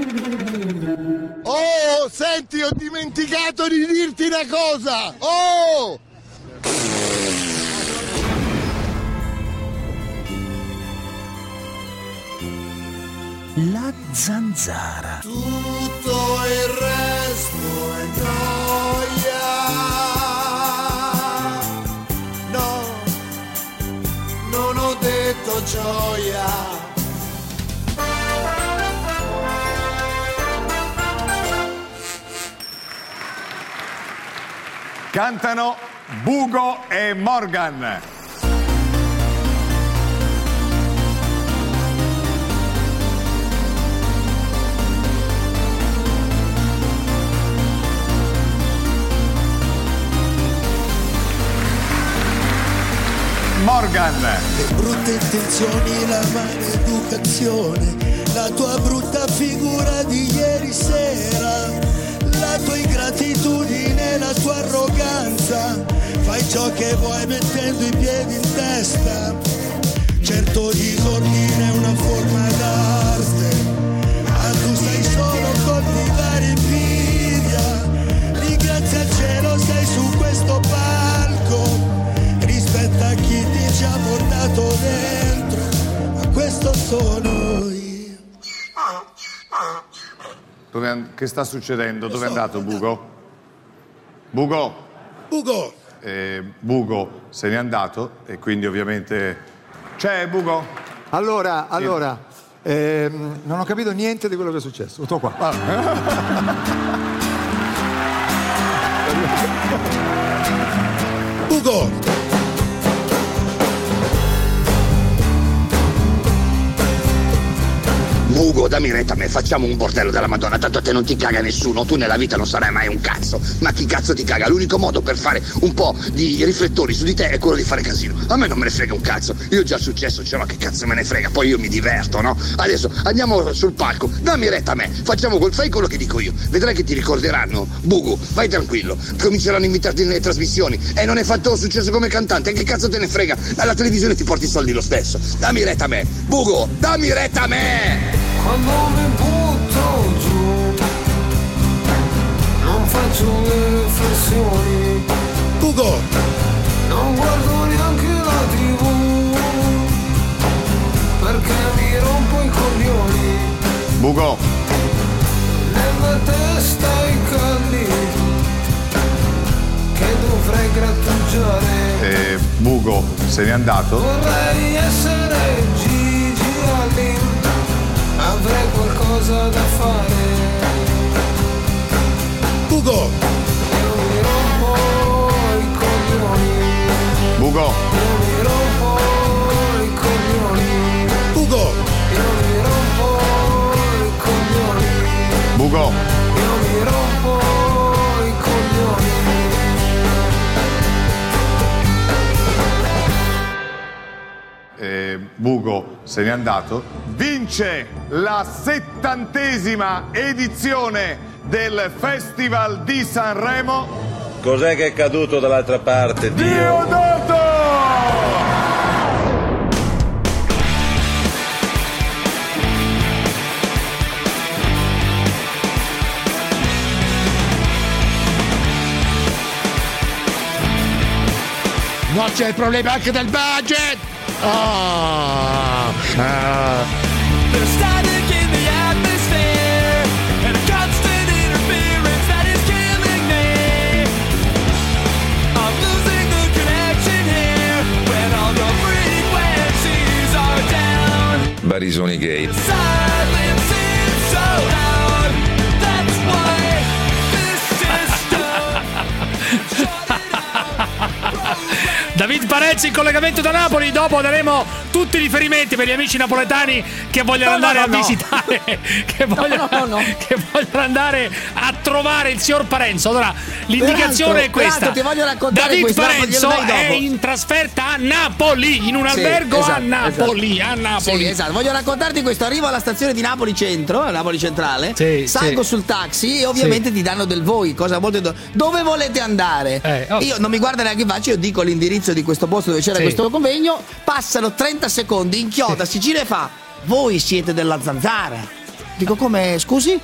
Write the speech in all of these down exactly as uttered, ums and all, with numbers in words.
Oh, senti, ho dimenticato di dirti una cosa! Oh! La zanzara. Tutto il resto è noia. No, non ho detto gioia. Cantano Bugo e Morgan. Morgan. Le brutte intenzioni, la maleducazione, la tua brutta figura di ieri sera, la tua ingratitudine, la tua arroganza, fai ciò che vuoi mettendo i piedi in testa. Certo disordine è una forma d'arte, ma tu stai solo a coltivare invidia. Ringrazia il cielo, sei su questo palco. Rispetta chi ti ci ha portato dentro, ma questo sono io. Dove an- che sta succedendo? Dove è andato Bugo? Bugo? Bugo! Eh, Bugo se n'è andato e quindi ovviamente... C'è Bugo? Allora, allora, ehm, non ho capito niente di quello che è successo. Tutto qua. Ah. Bugo! Bugo, dammi retta a me, facciamo un bordello della Madonna, tanto a te non ti caga nessuno, tu nella vita non sarai mai un cazzo, ma chi cazzo ti caga? L'unico modo per fare un po' di riflettori su di te è quello di fare casino. A me non me ne frega un cazzo, io ho già successo, cioè ma che cazzo me ne frega, poi io mi diverto, no? Adesso andiamo sul palco, dammi retta a me, facciamo quel, fai quello che dico io, vedrai che ti ricorderanno. Bugo, vai tranquillo, cominceranno a invitarti nelle trasmissioni e non hai fatto successo come cantante, che cazzo te ne frega? Alla televisione ti porti i soldi lo stesso, dammi retta a me, Bugo, dammi retta a me! Quando mi butto giù non faccio le flessioni. Bugo! Non guardo neanche la tivù perché mi rompo i coglioni. Bugo! Nella testa i calli che dovrei grattugiare. Eh, Bugo se n'è andato? Vorrei essere Gigi Alli, avrei qualcosa da fare. Bugo! Io mi rompo i coglioni. Bugo! Io mi rompo i coglioni. Bugo! Io mi rompo i coglioni. Bugo! Io mi rompo i coglioni. Eh, Bugo se n'è andato, vince la settantesima edizione del Festival di Sanremo. Cos'è che è caduto dall'altra parte, Dio? Diodato! No, c'è il problema anche del budget! Oh, ah. There's static in the atmosphere and a constant interference that is killing me. I'm losing the connection here when all the frequencies are down. Barisoni gay. The silence is so loud. That's why this system shut it out. David Parezzi in collegamento da Napoli. Dopo daremo tutti i riferimenti per gli amici napoletani che vogliono No, andare no, a no, visitare che, vogliono, no, no, no. che vogliono andare a trovare il signor Parenzo. Allora l'indicazione è questa: peraltro ti voglio raccontare David questa, Parenzo glielo dai è dopo. in trasferta a Napoli, in un Sì, albergo esatto, a Napoli, esatto. a Napoli. Sì, esatto. Voglio raccontarti questo. Arrivo alla stazione di Napoli Centro, a Napoli Centrale, Sì, salgo sì. sul taxi e ovviamente Sì. ti danno del voi, cosa molto do- dove volete andare? Eh, oh. Io non mi guarda neanche in faccia, io dico l'indirizzo di questo posto dove c'era Sì. questo convegno, passano trenta secondi, inchioda, si gira e fa: voi siete della Zanzara. Dico, come, scusi?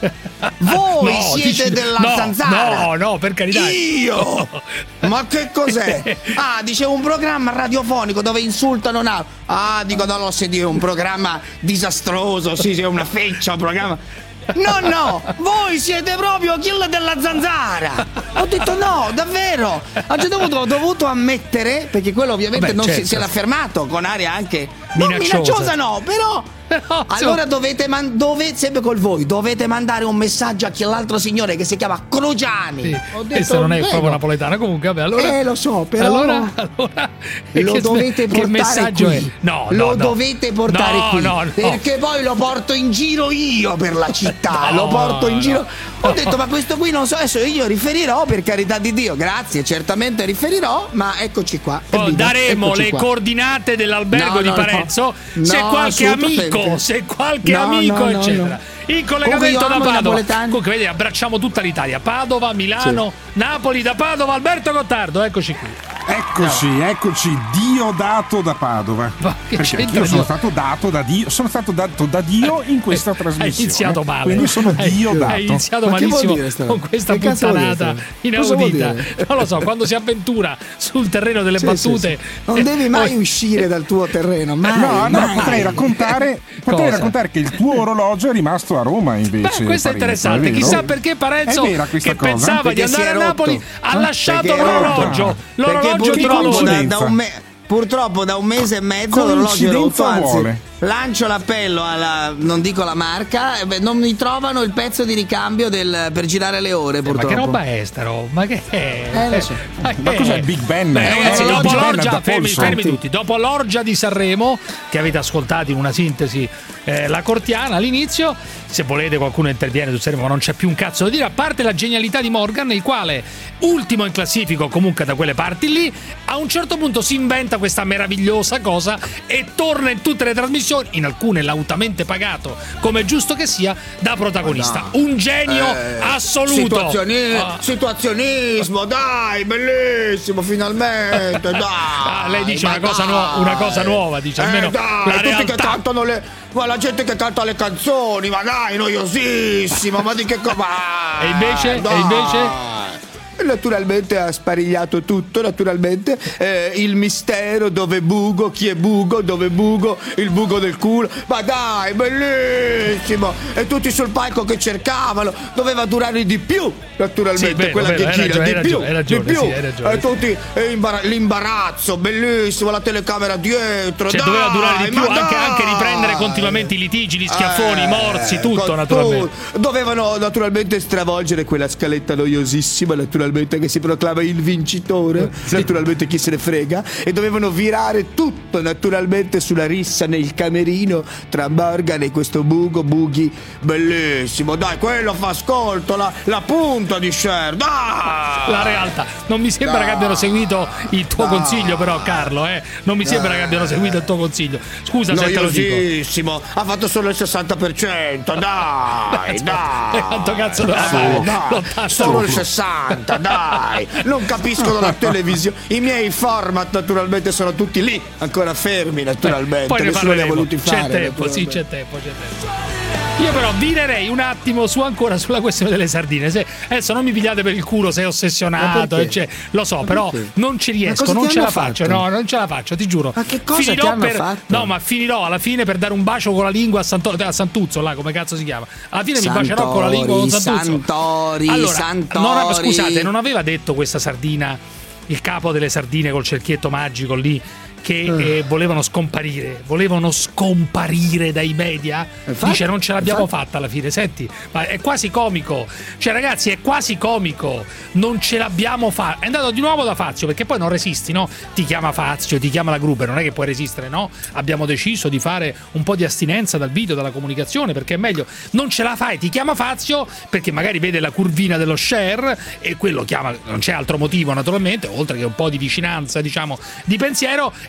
Voi No, siete dici- della no, Zanzara? no, no, per carità. Io? Ma che cos'è? Ah, dice un programma radiofonico dove insultano Napoli. Ah, dico, non lo so dire, un programma disastroso, sì, sì, è una feccia, un programma... No, no, voi siete proprio quello della Zanzara. Ho detto no, davvero. A un certo punto ho dovuto ammettere, perché quello ovviamente Vabbè, non certo. si, se l'ha fermato con aria anche non Minacciosa. minacciosa, no, però Però, allora insomma- dovete, man- dove, sempre col voi, dovete mandare un messaggio a quell'altro signore che si chiama Crugiani. Sì, Ho detto, questo non è "Prego". proprio napoletano. Comunque, vabbè, allora. Eh, lo so, però Allora, allora lo che, dovete che portare messaggio qui. è? No, lo no, no. dovete portare no, qui. No, no, Perché poi lo porto in giro io per la città. No, lo porto in no. giro. Ho No. detto, ma questo qui non so. Adesso io riferirò, per carità di Dio. Grazie, certamente riferirò. Ma eccoci qua. Poi Evviva, daremo eccoci le qua. coordinate dell'albergo No, di no, no. Parezzo. Se No, qualche assolutamente. amico, se qualche No, amico, no, no, eccetera. no. In Comunque collegamento io da amo i Padova. napoletani. Comunque, vedi, abbracciamo tutta l'Italia. Padova, Milano, Napoli, da Padova, Alberto Gottardo, eccoci qui. Eccoci, eccoci, Dio dato da Padova. Ma che Perché c'entra io sono Dio? stato dato da Dio, sono stato dato da Dio in questa Hai trasmissione. iniziato male. Quindi sono Dio Hai- dato. Hai iniziato Ma che vuol malissimo dire sta- con questa che cazzo vuol dire puttanata sta- Cosa vuol inaudita. dire? Non lo so, quando si avventura sul terreno delle Sì, battute. sì, sì. Non devi mai uscire dal tuo terreno, mai. No, no, mai. potrei raccontare, potrei Cosa? raccontare che il tuo orologio è rimasto a Roma invece. Beh, questo è Parenzo, interessante. vero? Chissà perché Parenzo, È vera questa che cosa? pensava Perché di si andare è a Napoli, rotto. ha Eh? lasciato Perché è rotto. l'orologio. Perché L'orologio di purtroppo da, colore. da un me- purtroppo da un mese e mezzo l'orologio è rotto, Coincidenza anzi vuole. lancio l'appello alla, non dico la marca, eh, beh, non mi trovano il pezzo di ricambio del- per girare le ore, Ma purtroppo. che roba è sta roba? Ma che è? Eh, lo so. Ma, Ma che cos'è è? il Big Ben? Beh, ragazzi, Eh, dopo Big Ben l'orgia, da fermi, polso. fermi tutti. Dopo l'orgia di Sanremo, che avete ascoltato in una sintesi eh, la Cortiana all'inizio, se volete qualcuno interviene su Sanremo, non c'è più un cazzo da dire, a parte la genialità di Morgan, il quale, ultimo in classifico comunque da quelle parti lì, a un certo punto si inventa questa meravigliosa cosa e torna in tutte le trasmissioni, in alcune lautamente pagato, come è giusto che sia, da protagonista. Un genio Eh, assoluto. situazioni- Ah. Situazionismo, dai, bellissimo, finalmente, dai. Ah, lei dice ma una cosa, dai. nuova, una cosa nuova, dice Eh, almeno dai, la tutti realtà. che cantano le. Ma la gente che canta le canzoni, ma dai, noiosissima, ma di che cosa? E invece? E invece? E naturalmente ha sparigliato tutto, naturalmente. Eh, il mistero, dove bugo, chi è bugo, dove bugo, il bugo del culo. Ma dai, bellissimo! E tutti sul palco che cercavano, doveva durare di più, naturalmente, Sì, vero, quella vero, che hai gira, ragione, di hai più, ragione, hai ragione, di più. sì, hai ragione, E sì. tutti, e imbara- l'imbarazzo, bellissimo, la telecamera dietro, Cioè, dai, doveva durare di più, ma anche, dai! anche riprendere continuamente i litigi, gli schiaffoni, i Eh, morsi, tutto con naturalmente. tutto. Dovevano naturalmente stravolgere quella scaletta noiosissima, naturalmente, che si proclama il vincitore, naturalmente chi se ne frega, e dovevano virare tutto naturalmente sulla rissa nel camerino tra Morgan e questo bugo bughi bellissimo. Dai, quello fa ascolto, la, la punta di Cher, dai! La realtà. Non mi sembra Dai. che abbiano seguito il tuo Dai. consiglio, però, Carlo, eh. Non mi sembra che abbiano seguito il tuo consiglio. Scusa se te lo dico. Noiosissimo, ha fatto solo il sessanta per cento, dai, dai. Quanto cazzo doveva Dai, fare? dai, l'ottanta. solo il sessanta, dai. Non capiscono la televisione. I miei format naturalmente sono tutti lì, ancora fermi naturalmente. Poi ne Nessuno li ha parleremo. voluti C'è fare. tempo, sì, naturalmente. c'è tempo, c'è tempo. Io però virerei un attimo su ancora sulla questione delle sardine. Se, adesso non mi pigliate per il culo, sei Ma ossessionato, perché? cioè, lo so, però perché? non ci Ma riesco, cosa non ti ce la hanno faccio, fatto? no, non ce la faccio, ti giuro. Ma che cosa Finirò ti hanno per, fatto? No, ma finirò alla fine per dare un bacio con la lingua a, Santo, a Santuzzo, là, come cazzo si chiama? Alla fine mi bacerò con la lingua con Santuzzo. Santori, allora, Santori. non, scusate, non aveva detto questa sardina, il capo delle sardine col cerchietto magico lì, che eh, volevano scomparire, volevano scomparire dai media. Infatti, Dice non ce l'abbiamo infatti. fatta alla fine, senti, ma è quasi comico. Cioè ragazzi, è quasi comico. Non ce l'abbiamo fatta. È andato di nuovo da Fazio, perché poi non resisti, no? Ti chiama Fazio, ti chiama la Gruber, non è che puoi resistere, no? Abbiamo deciso di fare un po' di astinenza dal video, dalla comunicazione, perché è meglio. Non ce la fai, ti chiama Fazio, perché magari vede la curvina dello share e quello chiama, non c'è altro motivo naturalmente, oltre che un po' di vicinanza, diciamo, di pensiero,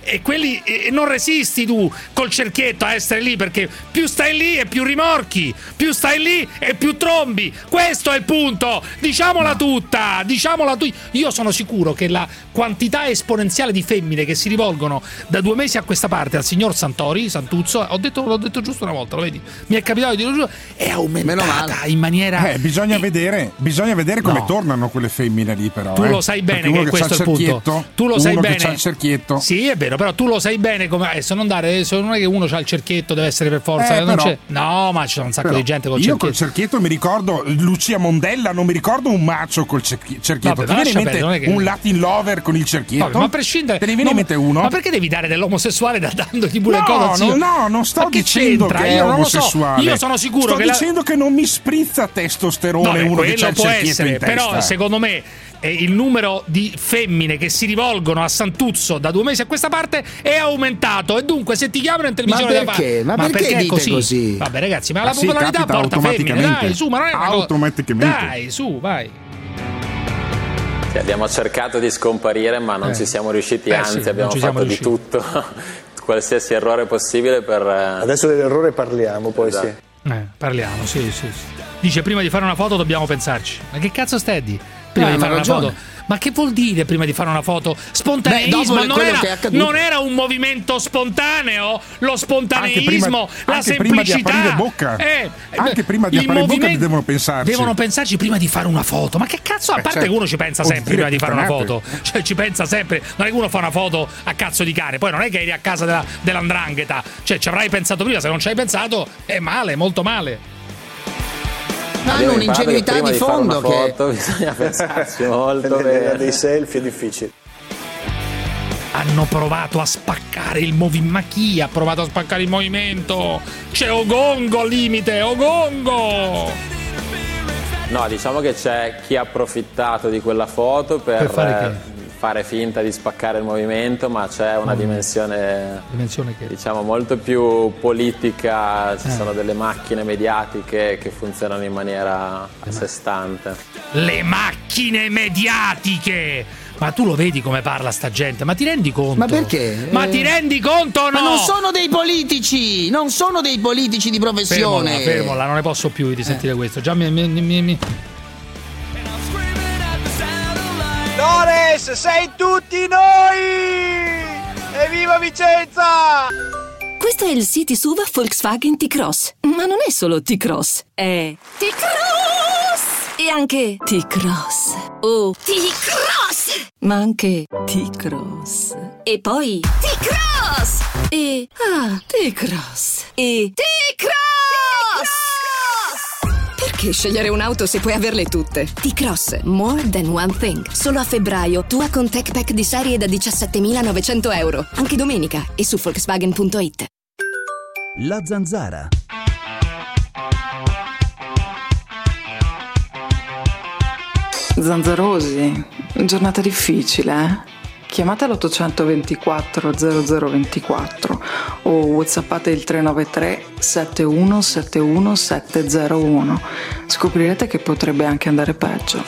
e quelli e non resisti tu col cerchietto a essere lì, perché più stai lì e più rimorchi, più stai lì e più trombi. Questo è il punto, diciamola no. tutta, diciamola tu. Io sono sicuro che la quantità esponenziale di femmine che si rivolgono da due mesi a questa parte al signor Santori, Santuzzo, ho detto, l'ho detto giusto una volta, lo vedi? Mi è capitato di dirlo giusto, è aumentata in maniera eh, bisogna e... vedere, bisogna vedere come no. tornano quelle femmine lì, però. Tu eh. lo sai bene che, che questo è il punto. Tu lo sai uno bene. Che c'ha il cerchietto. Sì, è vero, però tu lo sai bene come adesso non dare adesso non è che uno c'ha il cerchietto, deve essere per forza, eh, non però, c'è. No, ma c'è un sacco però, di gente col io cerchietto. Io col cerchietto mi ricordo Lucia Mondella, non mi ricordo un macio col cerchietto. Vabbè, ti viene in mente perdere, che... un Latin lover con il cerchietto? Vabbè, ma a prescindere, te ne viene in mente uno? Ma perché devi dare dell'omosessuale da dandogli pure no, cosa? No, no, non sto dicendo c'entra? che Io è non lo so. omosessuale. Io sono sicuro sto che dicendo la... che non mi sprizza testosterone Vabbè, uno che c'ha il può cerchietto essere, in testa. Però secondo me eh, il numero di femmine che si rivolgono a Santuzzo da due mesi a questa parte è aumentato, e dunque se ti chiamano in televisione ma perché? Da... Ma, ma perché, perché dite così? così? Vabbè ragazzi, ma la sì, popolarità porta femmine, dai su, ma non è una cosa... automaticamente. Dai su, vai. Abbiamo cercato di scomparire, ma non eh. ci siamo riusciti, eh anzi sì, abbiamo fatto di tutto, qualsiasi errore possibile per... Adesso dell'errore parliamo, poi esatto. sì. Eh, parliamo, sì, sì, sì. Dice prima di fare una foto dobbiamo pensarci. Ma che cazzo stai di? Prima eh, di fare una ragione. foto. Ma che vuol dire prima di fare una foto? Spontaneismo. Beh, non, era, non era un movimento spontaneo? Lo spontaneismo, anche prima, la anche semplicità. Prima di aprire bocca. Eh, anche prima di aprire bocca devono pensarci. Devono pensarci prima di fare una foto. Ma che cazzo? A eh, parte certo. che uno ci pensa sempre prima di fare una foto. Cioè ci pensa sempre. Non è che uno fa una foto a cazzo di cane. Poi non è che eri a casa della, dell'andrangheta. Cioè ci avrai pensato prima. Se non ci hai pensato è male, molto male. Hanno un'ingenuità che di fondo che foto, bisogna pensarci molto bene. Dei selfie è difficile. Hanno provato a spaccare il movimento. Ma chi ha provato a spaccare il movimento? C'è Ogongo al limite, Ogongo! No, diciamo che c'è chi ha approfittato di quella foto per, per fare, eh, fare finta di spaccare il movimento, ma c'è una mm. dimensione, dimensione che... diciamo molto più politica, ci eh. sono delle macchine mediatiche che funzionano in maniera a sé stante. Le macchine mediatiche! Ma tu lo vedi come parla sta gente? Ma ti rendi conto? Ma perché? Ma eh... ti rendi conto o no? Ma non sono dei politici! Non sono dei politici di professione! Fermola, fermola, non ne posso più di sentire eh. questo. Già mi... mi, mi, mi... Dores, sei tutti noi! Evviva Vicenza! Questo è il City S U V Volkswagen T-Cross. Ma non è solo T-Cross, è T-Cross! E anche T-Cross. Oh, T-Cross! Ma anche T-Cross. E poi T-Cross! E... Ah, T-Cross. E... T-Cross! Perché scegliere un'auto se puoi averle tutte? T-Cross, more than one thing. Solo a febbraio, tua con Tech Pack di serie da diciassettemilanovecento euro. Anche domenica e su Volkswagen punto it. La Zanzara. Zanzarosi, giornata difficile, eh? Chiamate l'ottocentoventiquattro zero zero ventiquattro o whatsappate il tre nove tre sette uno sette uno sette zero uno. Scoprirete che potrebbe anche andare peggio.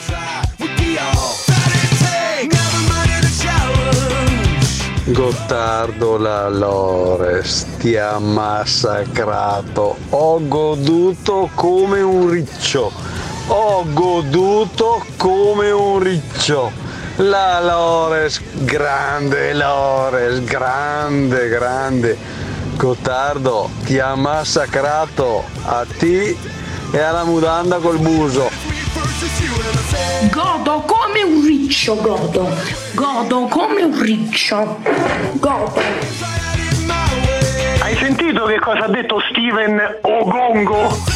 Gottardo La Lores ti ha massacrato. Ho goduto come un riccio. Ho goduto come un riccio. La Lores, grande Lores, grande, grande. Gottardo ti ha massacrato a te e alla mudanda col buso. Godo come un riccio, godo. Godo come un riccio. Godo. Hai sentito che cosa ha detto Steven Ogongo?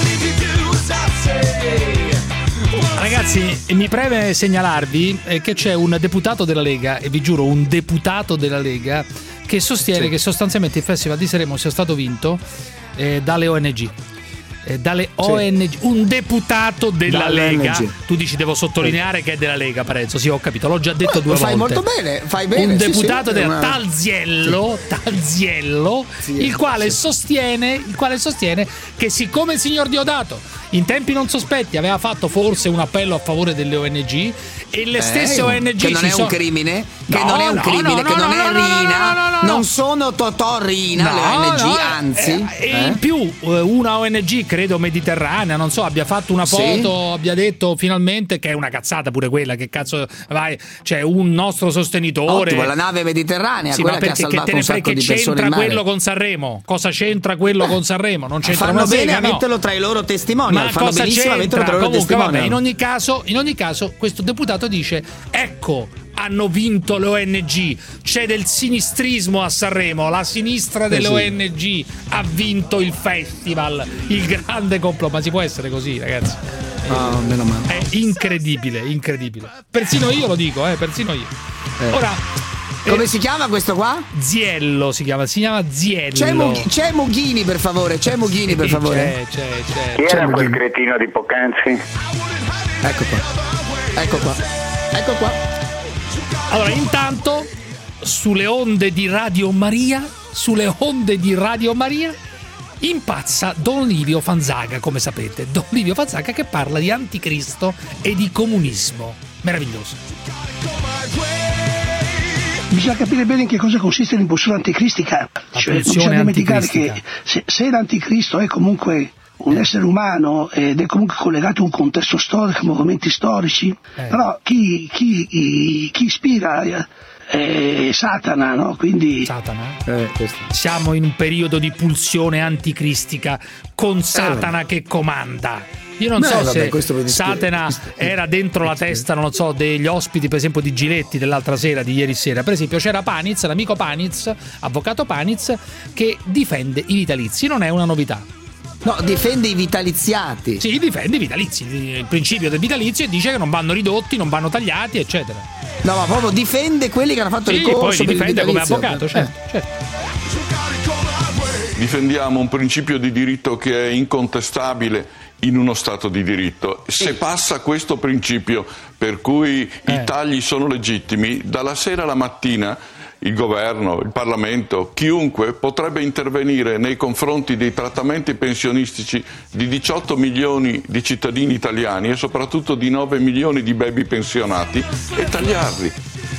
Ragazzi, mi preme segnalarvi che c'è un deputato della Lega, e vi giuro un deputato della Lega, che sostiene sì. che sostanzialmente il Festival di Sanremo sia stato vinto eh, dalle O N G. Eh, dalle sì. O N G, un deputato della dalle Lega. O N G. Tu dici devo sottolineare sì. che è della Lega, Parenzo. Sì, ho capito, l'ho già detto Beh, due fai volte. Fai molto bene, fai bene. Un sì, deputato sì, del una... Talziello, Talziello, sì, il quale sì. sostiene, il quale sostiene che siccome il signor Diodato in tempi non sospetti aveva fatto forse un appello a favore delle O N G e le eh, stesse O N G che non si è sono... un crimine, che No, non è un no, crimine, no, che no, non no, è no, no, Rina, no, no, no, no. non sono Totò Rina, No, le O N G, no, anzi. eh, e in più eh, una O N G, credo mediterranea, non so, abbia fatto una foto, Sì. abbia detto finalmente, che è una cazzata pure quella, che cazzo vai, c'è un nostro sostenitore. Ottimo, la nave mediterranea, Sì, quella ma che ha perché che salvato te ne un sacco frega, che di persone c'entra in mare. quello con Sanremo? Cosa c'entra quello con Sanremo? Non c'entra Fanno una bene sega, a no. metterlo tra i loro testimonial, Ma fanno cosa benissimo a metterlo tra c'entra? i loro Comunque, vabbè, testimonial. in ogni caso, in ogni caso, questo deputato dice: ecco, hanno vinto le O N G, c'è del sinistrismo a Sanremo, la sinistra delle Eh sì. O N G ha vinto il festival, il grande complotto. Ma si può essere così, ragazzi? Ah, meno male. È incredibile, incredibile. Persino io lo dico, eh, persino io. Eh. Ora, Come si chiama questo qua? Ziello si chiama, si chiama Ziello. C'è, Mughi- c'è Mughini, per favore, c'è Mughini, per Sì, favore. C'è, c'è, c'è. Chi C'è era quel Mughini. cretino di poc'anzi? Ecco qua. Ecco qua. Ecco qua. Allora, intanto, sulle onde di Radio Maria, sulle onde di Radio Maria, impazza Don Livio Fanzaga, come sapete. Don Livio Fanzaga che parla di anticristo e di comunismo. Meraviglioso. Bisogna capire bene in che cosa consiste l'impulsione anticristica. Cioè, non bisogna dimenticare che se, se l'anticristo è comunque un essere umano ed è comunque collegato a un contesto storico, a movimenti storici, Eh. però chi, chi, chi ispira è Satana, no? Quindi Satana? Eh, Siamo in un periodo di pulsione anticristica con Satana che comanda. Io non Beh, so vabbè, se questo per Satana era dentro la testa, non lo so, degli ospiti, per esempio, di Giletti dell'altra sera, di ieri sera. Per esempio, c'era Paniz, l'amico Paniz, avvocato Paniz, che difende i vitalizi. Non è una novità. No, difende i vitaliziati. Sì, difende i vitalizi. Il principio del vitalizio e dice che non vanno ridotti, non vanno tagliati, eccetera. No, ma proprio difende quelli che hanno fatto Sì, ricorso poi li per il difende come vitalizio. avvocato, certo, certo. Difendiamo un principio di diritto che è incontestabile in uno Stato di diritto. Se passa questo principio per cui Eh. i tagli sono legittimi, dalla sera alla mattina il governo, il Parlamento, chiunque potrebbe intervenire nei confronti dei trattamenti pensionistici di diciotto milioni di cittadini italiani e soprattutto di nove milioni di baby pensionati e tagliarli.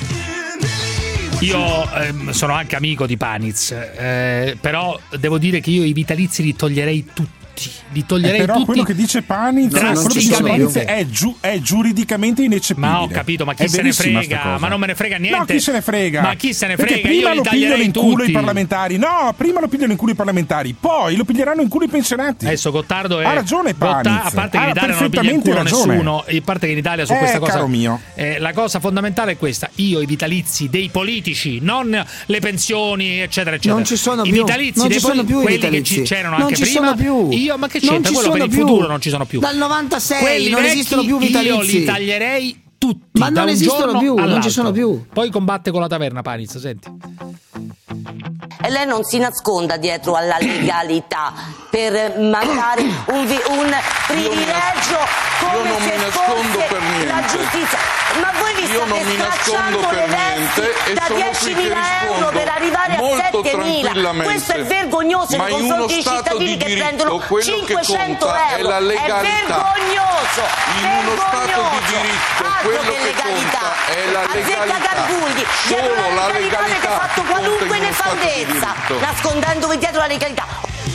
Io ehm, sono anche amico di Paniz, eh, però devo dire che io i vitalizi li toglierei tutti. Li toglierei Eh, però tutti. quello che dice Paniz, No, quello non che ci dice sono Paniz più. è, giu- è giuridicamente ineccepibile. Ma ho capito, ma chi È se ne verissima sta frega? cosa. Ma non me ne frega niente. No, chi se ne frega? Ma chi se ne Perché frega? prima Io li lo pigliano taglierei in culo tutti. i parlamentari. No, prima lo pigliano in culo i parlamentari, poi lo piglieranno in culo i pensionati. Adesso Gottardo è Ha ragione Paniz. Gotta- a parte che in Ha Italia non lo piglia in perfettamente culo ragione. nessuno, a parte che in Italia su Eh, questa cosa caro mio. eh, la cosa fondamentale è questa: io i vitalizi dei politici, non le pensioni, eccetera, eccetera. Non ci sono I più. vitalizi Non dei ci sono poli- più i quelli che vitalizi. ci c'erano Non anche ci prima. sono più. Io ma che Non c'entra? ci Quello per sono il più. futuro non ci sono più. Dal novantasei Quelli non vecchi esistono più vitalizi. io li taglierei tutti. Ma da non un esistono giorno più, non ci all'altro. sono più. Poi combatte con la taverna Paniz, senti. E lei non si nasconda dietro alla legalità per mandare un, vi- un privilegio come io non se mi nascondo fosse per niente. la giustizia. Ma voi vi Io non state mi nascondo stracciando per le vesti niente e da sono qui che diecimila euro rispondo per arrivare a molto settemila. tranquillamente. Questo è vergognoso Ma nei in uno confronti dei Stato cittadini di che diritto, prendono quello che cinquecento conta è euro. la legalità. È vergognoso. In uno Stato di diritto Altro quello che che legalità. conta è la Azzecca legalità. Gargugli. Dietro Solo la la legalità avete legalità fatto conta in qualunque uno Stato di nefandezza, diritto. nascondendovi dietro la legalità.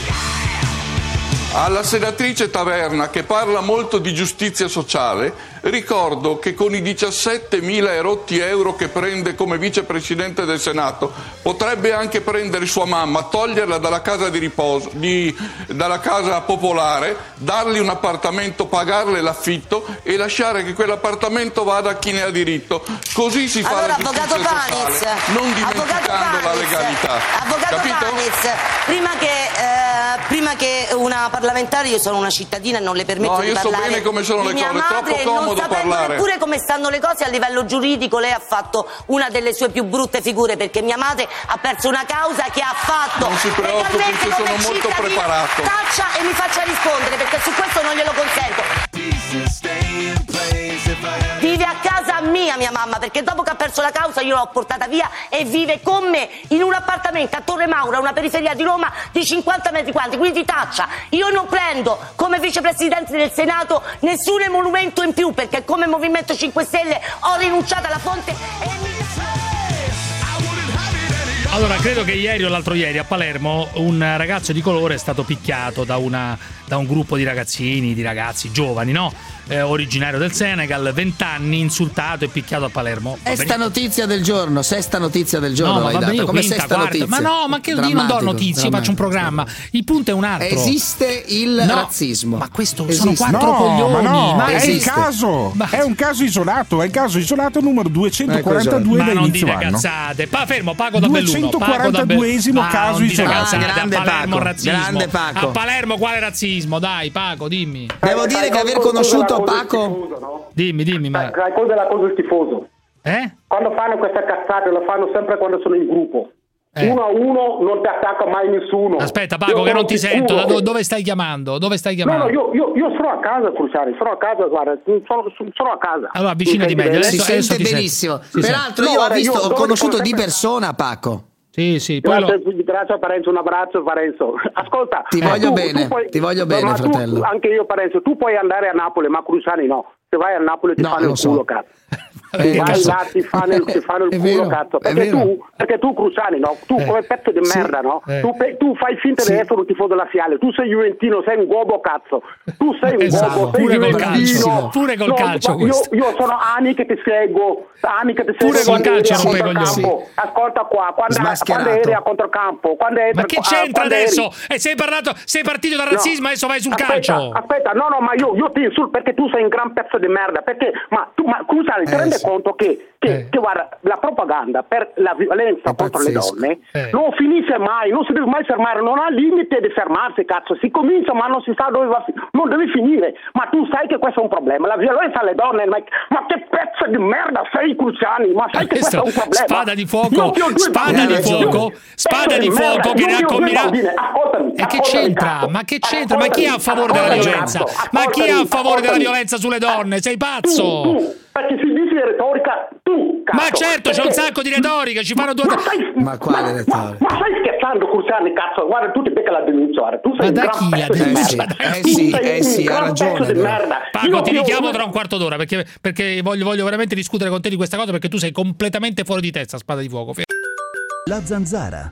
Alla senatrice Taverna, che parla molto di giustizia sociale, ricordo che con i diciassettemila e rotti euro che prende come vicepresidente del Senato potrebbe anche prendere sua mamma, toglierla dalla casa di riposo, di, dalla casa popolare, dargli un appartamento, pagarle l'affitto e lasciare che quell'appartamento vada a chi ne ha diritto. Così si fa Allora, la giustizia avvocato Paniz, sociale, non dimenticando la Paniz, legalità. Avvocato Capito? Paniz, prima che, eh, prima che una parlamentare, io sono una cittadina e non le permetto No, di io so parlare bene come sono di le mia cose, è madre, troppo comodo non sapendo parlare. neppure come stanno le cose a livello giuridico. Lei ha fatto una delle sue più brutte figure, perché mia madre ha perso una causa che ha fatto Non si preoccupi, legalmente che come sono molto cittadina. preparato. Taccia e mi faccia rispondere, perché su questo non glielo consento. Vive a casa mia mia mamma, perché dopo che ha perso la causa io l'ho portata via e vive con me in un appartamento a Torre Maura, una periferia di Roma di cinquanta metri quadri. Quindi Taccia, io non prendo come vicepresidente del Senato nessun emolumento in più, perché come Movimento cinque Stelle ho rinunciato alla fonte e mi... Allora, credo che ieri o l'altro ieri a Palermo un ragazzo di colore è stato picchiato da, una, da un gruppo di ragazzini, di ragazzi giovani, no? Eh, originario del Senegal, venti anni, insultato e picchiato a Palermo. Sesta notizia del giorno, sesta notizia del giorno. No, ma va bene, io come quinta, sesta quarta, notizia. ma no, ma che io non do notizie, io faccio un programma. Il punto è un altro. Esiste il No, razzismo. Ma questo Esiste. sono quattro No, coglioni. ma no, ma è il esiste. caso, Ma- è un caso isolato, è il caso isolato numero duecentoquarantadue Ma da non inizio dite anno. cazzate. Pa, fermo, pago da Belluno. duecentoquarantaduesimo pago da Be- caso Ma non dite isolato. cazzate, Ah, grande a Palermo Paco, razzismo. grande Paco. A Palermo quale razzismo? Dai, Paco, dimmi. Devo dire che aver conosciuto Paco. Dimmi, dimmi, ma Sai cosa è la cosa schifoso? eh? Quando fanno queste cazzate lo fanno sempre quando sono in gruppo. Eh. Uno a uno non ti attacca mai nessuno. Aspetta, Paco, Io che sono non ti sicuro sento. Da do- che- dove stai chiamando? Dove stai No, chiamando? no, io, io, io sono a casa, Cruciani, sono a casa, guarda, sono, sono a casa. Allora, avvicinati Mi senti meglio, bene? adesso- Si adesso sente ti sento. benissimo. Si Peraltro sente. io No, ho guarda, visto, io ho dove conosciuto sono di sempre- persona Paco. Sì, sì, poi lo... Grazie, grazie Parenzo, un abbraccio Parenzo. Ascolta, Ti eh, voglio tu- bene, tu puoi- ti voglio ma bene, tu- fratello. Anche io Parenzo, tu puoi andare a Napoli, ma Cruciani no. Se vai a Napoli ti No, fanno lo il so. culo, cazzo. Eh, Vai cazzo. là, ti fanno il, ti fanno il È culo, vero, cazzo. è Perché vero. tu, perché tu Cruciani, no? Tu Eh. come pezzo di Sì. merda, no? Eh. Tu, pe- tu fai finta Sì. di essere un tifoso della Fiale. Tu sei juventino, sei un gobo, cazzo. Tu sei un Esatto, gobo, sei pure col juventino. calcio, pure col No, calcio ma io, questo. io sono anni che ti seguo, anni che ti seguo. Pure col quando eri calcio a rompe i controcampo. coglioni. Ascolta qua, quando, Smascherato. quando eri a controcampo, quando eri Ma che ah, c'entra quando eri- adesso? E sei parlato, sei partito dal No. razzismo, adesso vai sul aspetta, calcio. Aspetta, no, no, ma io, io ti insulto perché tu sei un gran pezzo di merda. Perché, ma tu, ma Cruciani, ti Eh, rendi sì. conto che, che, Eh. che, guarda, la propaganda per la violenza È contro le pazzesco. donne Eh. non finisce mai, non si deve mai fermare, non ha limite di fermarsi, cazzo. Si comincia, ma non si sa dove va, fi- non deve finire. Ma tu sai che questo è un problema. La violenza alle donne, ma, ma che pezzo di merda sei, Cruciani? Ma sai che questo è un problema? Spada di fuoco, Io ti ho due spada bambine, di io- fuoco, spada pezzo di merda, fuoco che io ne ti ho due combina- bambine, ascoltami, E che ascoltami, c'entra? cazzo. Ma che c'entra? Ma chi è a favore della Ascoltami, violenza? cazzo, Ma chi è a ascoltami, favore della ascoltami. violenza sulle donne? Sei Tu, pazzo? tu, perché si dice retorica, tu, cazzo. Ma certo, c'è un Perché- sacco di retorica, ci fanno due... Ma, sai- Ma quale ma- retorica? Ma, ma stai scherzando, Cruciani, cazzo? Guarda, tu ti becca la denuncia, guarda. Tu sei Ma un da gran chi la pezzo di denuncia? merda. Eh Tu sì, sei eh sì, un ha gran ragione, pezzo di allora. merda. Paco, Io- ti io- richiamo tra un quarto d'ora perché, perché voglio, voglio veramente discutere con te di questa cosa perché tu sei completamente fuori di testa, spada di fuoco. La Zanzara.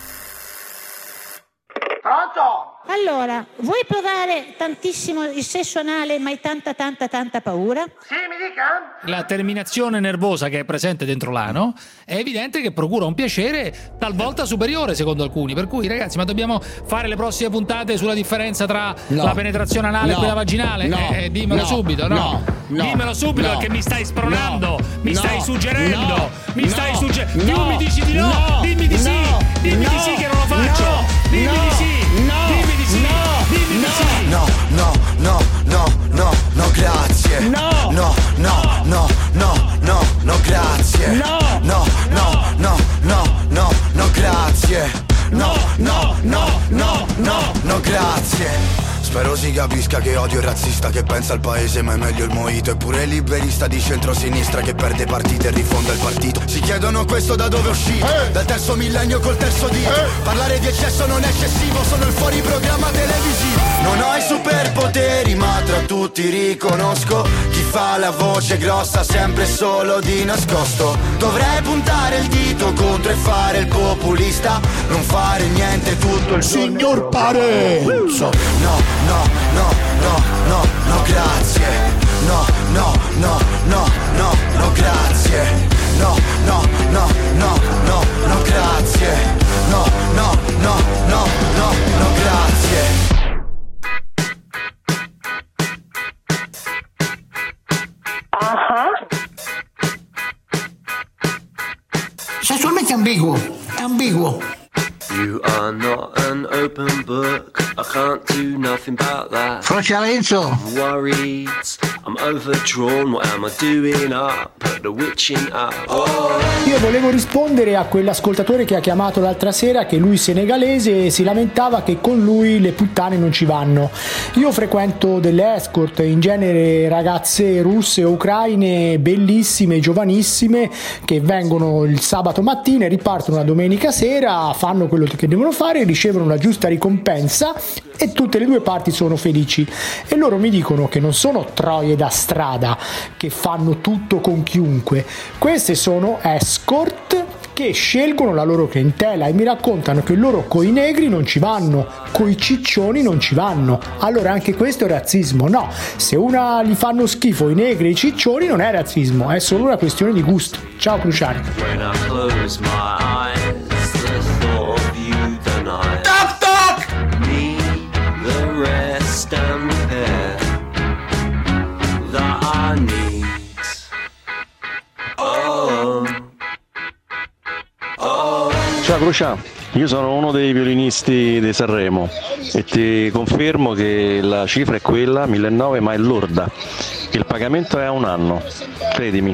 Pronto? Allora, vuoi provare tantissimo il sesso anale ma hai tanta tanta tanta paura? Sì, mi dica. La terminazione nervosa che è presente dentro l'ano è evidente che procura un piacere talvolta superiore secondo alcuni, per cui ragazzi, ma dobbiamo fare le prossime puntate sulla differenza tra No. la penetrazione anale No. e quella vaginale? No. Eh, dimmelo No. subito, no? No. No. Dimmelo subito No. perché mi stai spronando, No. mi No. stai suggerendo, No. mi No. stai suggerendo. No. Tu mi dici di no, No. dimmi di sì, No. dimmi di No. sì che non lo faccio, No. dimmi No. di sì, No. dimmi di sì, No. dimmi di No. sì. No, no, no, no, no, no, grazie. No. No, no, no, no, no, no, grazie. No. No, no, no, no, no, no, grazie. No, no, no, no, no, no, grazie. Spero si capisca che odio il razzista che pensa al paese ma è meglio il mojito. Eppure il liberista di centrosinistra che perde partite e rifonda il partito. Si chiedono questo da dove è uscito, dal terzo millennio col terzo dito. Parlare di eccesso non è eccessivo, sono il fuori programma televisivo. Non ho i superpoteri ma tra tutti riconosco chi fa la voce grossa sempre e solo di nascosto. Dovrei puntare il dito contro e fare il populista, non fare niente tutto il giorno. Signor Parenzo. No, no, no, no, no, no, grazie. No, no, no, no, no, no, grazie. No, no, no, no, no, no, grazie. No, no, no, no, no, no, grazie. Sessualmente ambiguo, è ambiguo. You are not an open book. I can't do nothing about that. Francia Renzo. I'm worried. I'm overdrawn. What am I doing up? Put the witching up. Oh. Io volevo rispondere a quell'ascoltatore che ha chiamato l'altra sera, che lui senegalese e si lamentava che con lui le puttane non ci vanno. Io frequento delle escort, in genere ragazze russe o ucraine bellissime, giovanissime, che vengono il sabato mattina e ripartono la domenica sera, fanno quello che devono fare, ricevono la giusta ricompensa e tutte le due parti sono felici. E loro mi dicono che non sono troie da strada che fanno tutto con chiunque, queste sono escort che scelgono la loro clientela e mi raccontano che loro coi negri non ci vanno, coi ciccioni non ci vanno. Allora anche questo è razzismo? No, se una gli fanno schifo i negri e i ciccioni non è razzismo, è solo una questione di gusto. Ciao Cruciani. Toc toc! Me, the rest and repair that I need. Oh. Oh. Ciao Crucià, io sono uno dei violinisti di Sanremo e ti confermo che la cifra è quella, millenovecento, ma è lorda. Il pagamento è a un anno, credimi.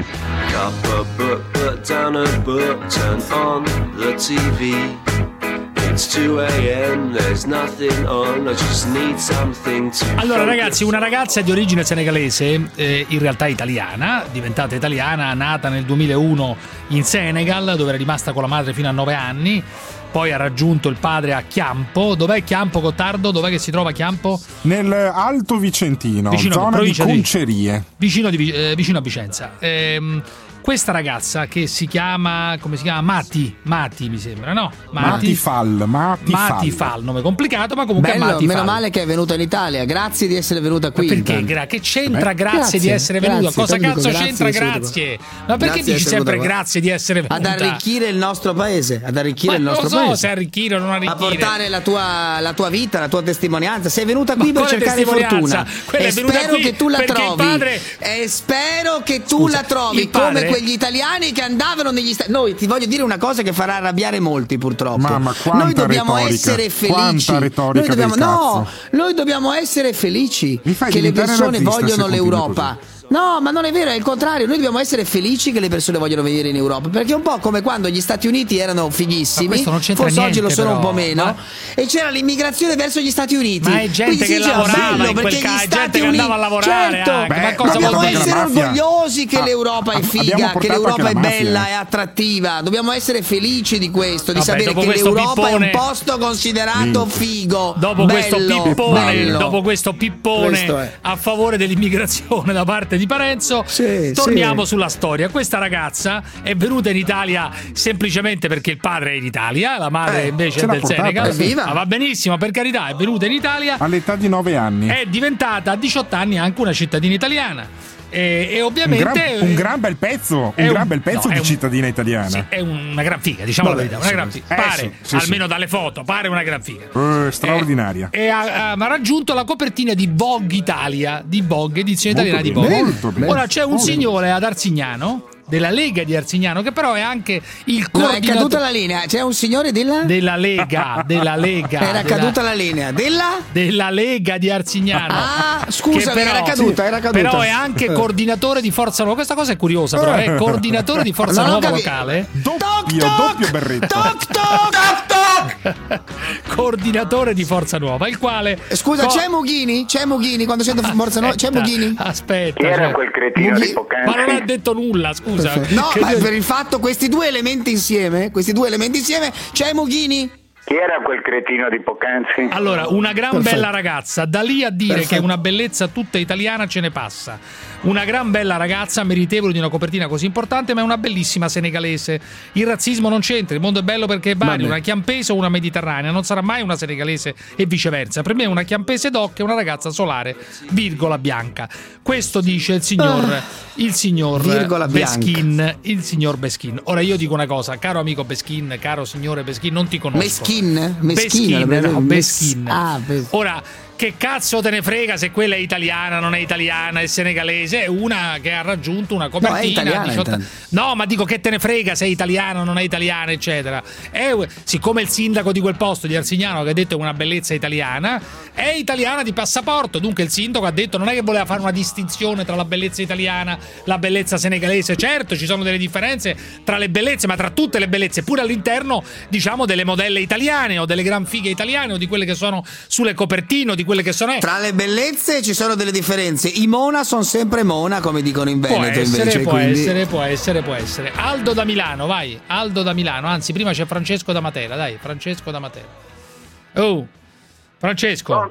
Allora ragazzi, una ragazza di origine senegalese, eh, in realtà italiana, diventata italiana, nata nel duemilauno in Senegal, dove era rimasta con la madre fino a nove anni, poi ha raggiunto il padre a Chiampo. Dov'è Chiampo, Gottardo? Dov'è che si trova Chiampo? Nel Alto Vicentino, Vicino, zona di Concerie. Di, vicino, di, eh, vicino a Vicenza. Ehm, questa ragazza che si chiama, come si chiama? Mati, Mati mi sembra, no? Mati, Mati Fall, Mati, Mati Fall. Fall, nome complicato, ma comunque Bello, Mati meno Fall. male che è venuta in Italia, grazie di essere venuta qui. Ma perché? intanto. Gra- che c'entra Beh, grazie, grazie, di essere venuta? grazie, Cosa dico, cazzo grazie c'entra di essere grazie? venuta. Ma perché Grazie di dici essere sempre venuta qua. grazie di essere venuta? Ad arricchire il nostro paese, ad arricchire Ma il nostro non so paese. se arricchire o non arricchire. A portare la tua, la tua vita, la tua testimonianza. Sei venuta qui Ma per quale cercare testimonianza? fortuna. Quella E è venuta spero qui che tu la perché il trovi. padre- E spero che tu Scusa, la trovi il padre- come quegli italiani che andavano negli Stati. Noi ti voglio dire una cosa che farà arrabbiare molti, purtroppo. Mamma, quanta noi dobbiamo retorica, essere felici. quanta retorica Noi dobbiamo, del no, cazzo. noi dobbiamo essere felici Mi fai che le diventare persone razzista se vogliono continui l'Europa. No, ma non è vero, è il contrario. Noi dobbiamo essere felici che le persone vogliono venire in Europa, perché è un po' come quando gli Stati Uniti erano Ma fighissimi, questo non c'entra forse oggi lo niente, sono un però. po' meno, Ma- e c'era l'immigrazione verso gli Stati Uniti. Ma è gente Quindi si che diceva, lavorava bello, in quel perché gli ca- Stati gente che Uniti, andava a lavorare certo, anche. Ma beh, cosa dobbiamo vuol dire? essere La mafia. orgogliosi che Ah, l'Europa è abbiamo figa, che portato l'Europa anche è la mafia, bella, eh. è attrattiva. Dobbiamo essere felici di questo, di Vabbè, sapere dopo che questo l'Europa è pippone- un posto considerato figo. Dopo questo bello, pippone, bello. dopo questo Questo pippone è. a favore dell'immigrazione da parte di Parenzo, Sì, torniamo sì. sulla storia. Questa ragazza è venuta in Italia semplicemente perché il padre è in Italia, la madre Eh, invece ce è l'ha del portata. Senegal. Evviva. Ma va benissimo, per carità, è venuta in Italia, All'età di nove anni. è diventata a diciotto anni anche una cittadina italiana. E, e un, ovviamente gran, un gran bel pezzo, è un un- gran bel pezzo no, è di un- cittadina italiana. sì, è una gran figa, diciamo Vabbè, la verità, una sì, gran sì. figa. Eh, Pare, sì, sì, almeno sì. dalle foto, pare una gran figa. Eh, straordinaria. E ha, ha raggiunto la copertina di Vogue Italia, di Vogue, edizione Molto italiana di bene, Vogue. molto bene. Ora c'è un Molto signore ad Arzignano, della Lega di Arzignano, che però è anche il No, è coordinatore caduta la linea. C'è un signore della. della Lega, della Lega. Era della- caduta la linea. Della. della Lega di Arzignano. Ah, scusa, Che era caduta, era caduta. Però è anche coordinatore di Forza Nuova. Questa cosa è curiosa, però è coordinatore di Forza Non ho Nuova capito. locale. Doppio, doppio berretto. Toc toc toc toc. Coordinatore di Forza Nuova, il quale Scusa, co- c'è Mughini? C'è Mughini quando sento Forza Nuova? C'è Aspetta, Mughini? Aspetta, Chi era cioè- quel cretino Mughi- di poc'anzi? ma non ha detto nulla, scusa. No, Che- ma per il fatto questi due elementi insieme, questi due elementi insieme, c'è Mughini? Chi era quel cretino di poc'anzi? Allora, una gran Perfetto. bella ragazza, da lì a dire Perfetto. che una bellezza tutta italiana ce ne passa. Una gran bella ragazza, meritevole di una copertina così importante, ma è una bellissima senegalese. Il razzismo non c'entra, il mondo è bello perché è vario, Vabbè. una chiampese o una mediterranea, non sarà mai una senegalese e viceversa. Per me una chiampese doc è una ragazza solare, virgola bianca. Questo dice il signor, il signor Virgola bianca. Beschin, il signor Beschin. Ora io dico una cosa, caro amico Beschin, caro signore Beschin, non ti conosco. Meschin? Beschin, Meschin, no, mes- Beschin. ah, Bes- Ora, che cazzo te ne frega se quella è italiana, non è italiana, è senegalese? È una che ha raggiunto una copertina. No, è italiana, diciotto intanto. No, ma dico che te ne frega se è italiana o non è italiana, eccetera. È, siccome il sindaco di quel posto di Arzignano che ha detto è una bellezza italiana, è italiana di passaporto. Dunque il sindaco ha detto non è che voleva fare una distinzione tra la bellezza italiana, la bellezza senegalese. Certo, ci sono delle differenze tra le bellezze, ma tra tutte le bellezze, pure all'interno, diciamo, delle modelle italiane o delle gran fighe italiane o di quelle che sono sulle copertine o di quelle che sono. Eh, Tra le bellezze ci sono delle differenze. I Mona sono sempre Mona, come dicono in Può Veneto essere, invece. può quindi... essere, può essere, può essere. Aldo da Milano, vai. Aldo da Milano. Anzi, prima c'è Francesco da Matera. Dai, Francesco da Matera. Oh, Francesco. Pronto,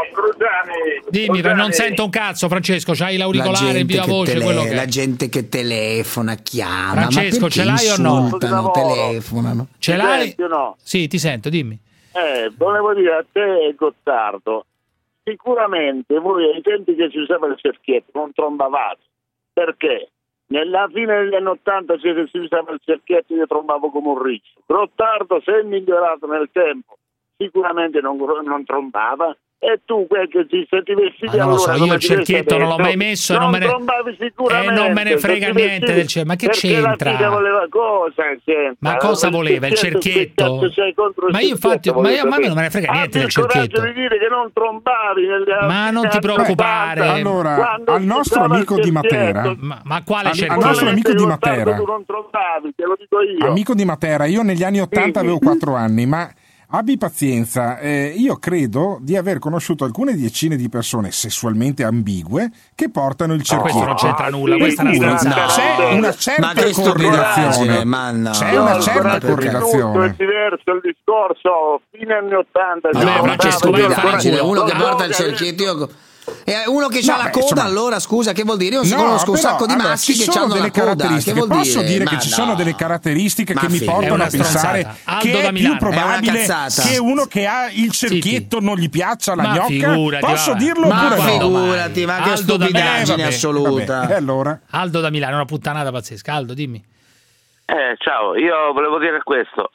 Dimmi, Cruciani. non sento un cazzo, Francesco, c'hai l'auricolare in viva che voce, tele- quello che è. la gente che telefona, chiama. Francesco, ma perché ce l'hai o no? insultano, telefonano? Ce Mi l'hai? senti o no? Sì, ti sento, dimmi. Eh, volevo dire a te e Gottardo, sicuramente voi ai tempi che si usava il cerchietto non trombavate, perché nella fine degli anni ottanta se si usava il cerchietto io trombavo come un riccio. Gottardo, se è migliorato nel tempo, sicuramente non, non trombava. E tu quel che ti se ti vestiti Ma non lo so, allora, io il cerchietto non l'ho mai messo e non me ne, e non me ne frega niente del cerchietto. Ma che c'entra? La figlia voleva cosa c'entra? Ma cosa voleva il cerchietto? Ma io infatti, ma io, a me non me ne frega niente del cerchietto. Di dire che non trombavi negli ma non ti preoccupare. Allora, al nostro amico di Matera, ma, ma quale al, cerchietto? al nostro amico di Matera, tu non trombavi, te lo dico io. Amico di Matera, io negli anni ottanta avevo quattro anni, ma abbi pazienza, eh, io credo di aver conosciuto alcune decine di persone sessualmente ambigue che portano il cerchietto. Questo non c'entra nulla, questa è una Uno, stronzata. c'è una certa Ma che correlazione, stupidaggine, ma no. c'è No, una il certa coraggio correlazione. È diverso il discorso, fine anni ottanta. No, siamo Francesco, stati- vai a fare Io- uno che no, porta il no, cerchietto. Io... E uno che No, ha la beh, coda, insomma- allora scusa, che vuol dire? Io No, conosco un però, sacco di allora, maschi ci che sono hanno delle la coda. Che caratteristiche. vuol Posso dire? dire che Ma ci no. sono delle caratteristiche Ma che mi figa, portano è una a pensare stronzata. Aldo che da è Milano. più È una probabile cazzata. che uno che ha il cerchietto non gli piaccia la Ma gnocca. figurati, Posso vabbè. dirlo Ma oppure no? figurati, ma che Aldo da stupidaggine Milano. assoluta. Vabbè, e allora? Aldo da Milano, una puttanata pazzesca. Aldo, dimmi. Eh, ciao, io volevo dire questo.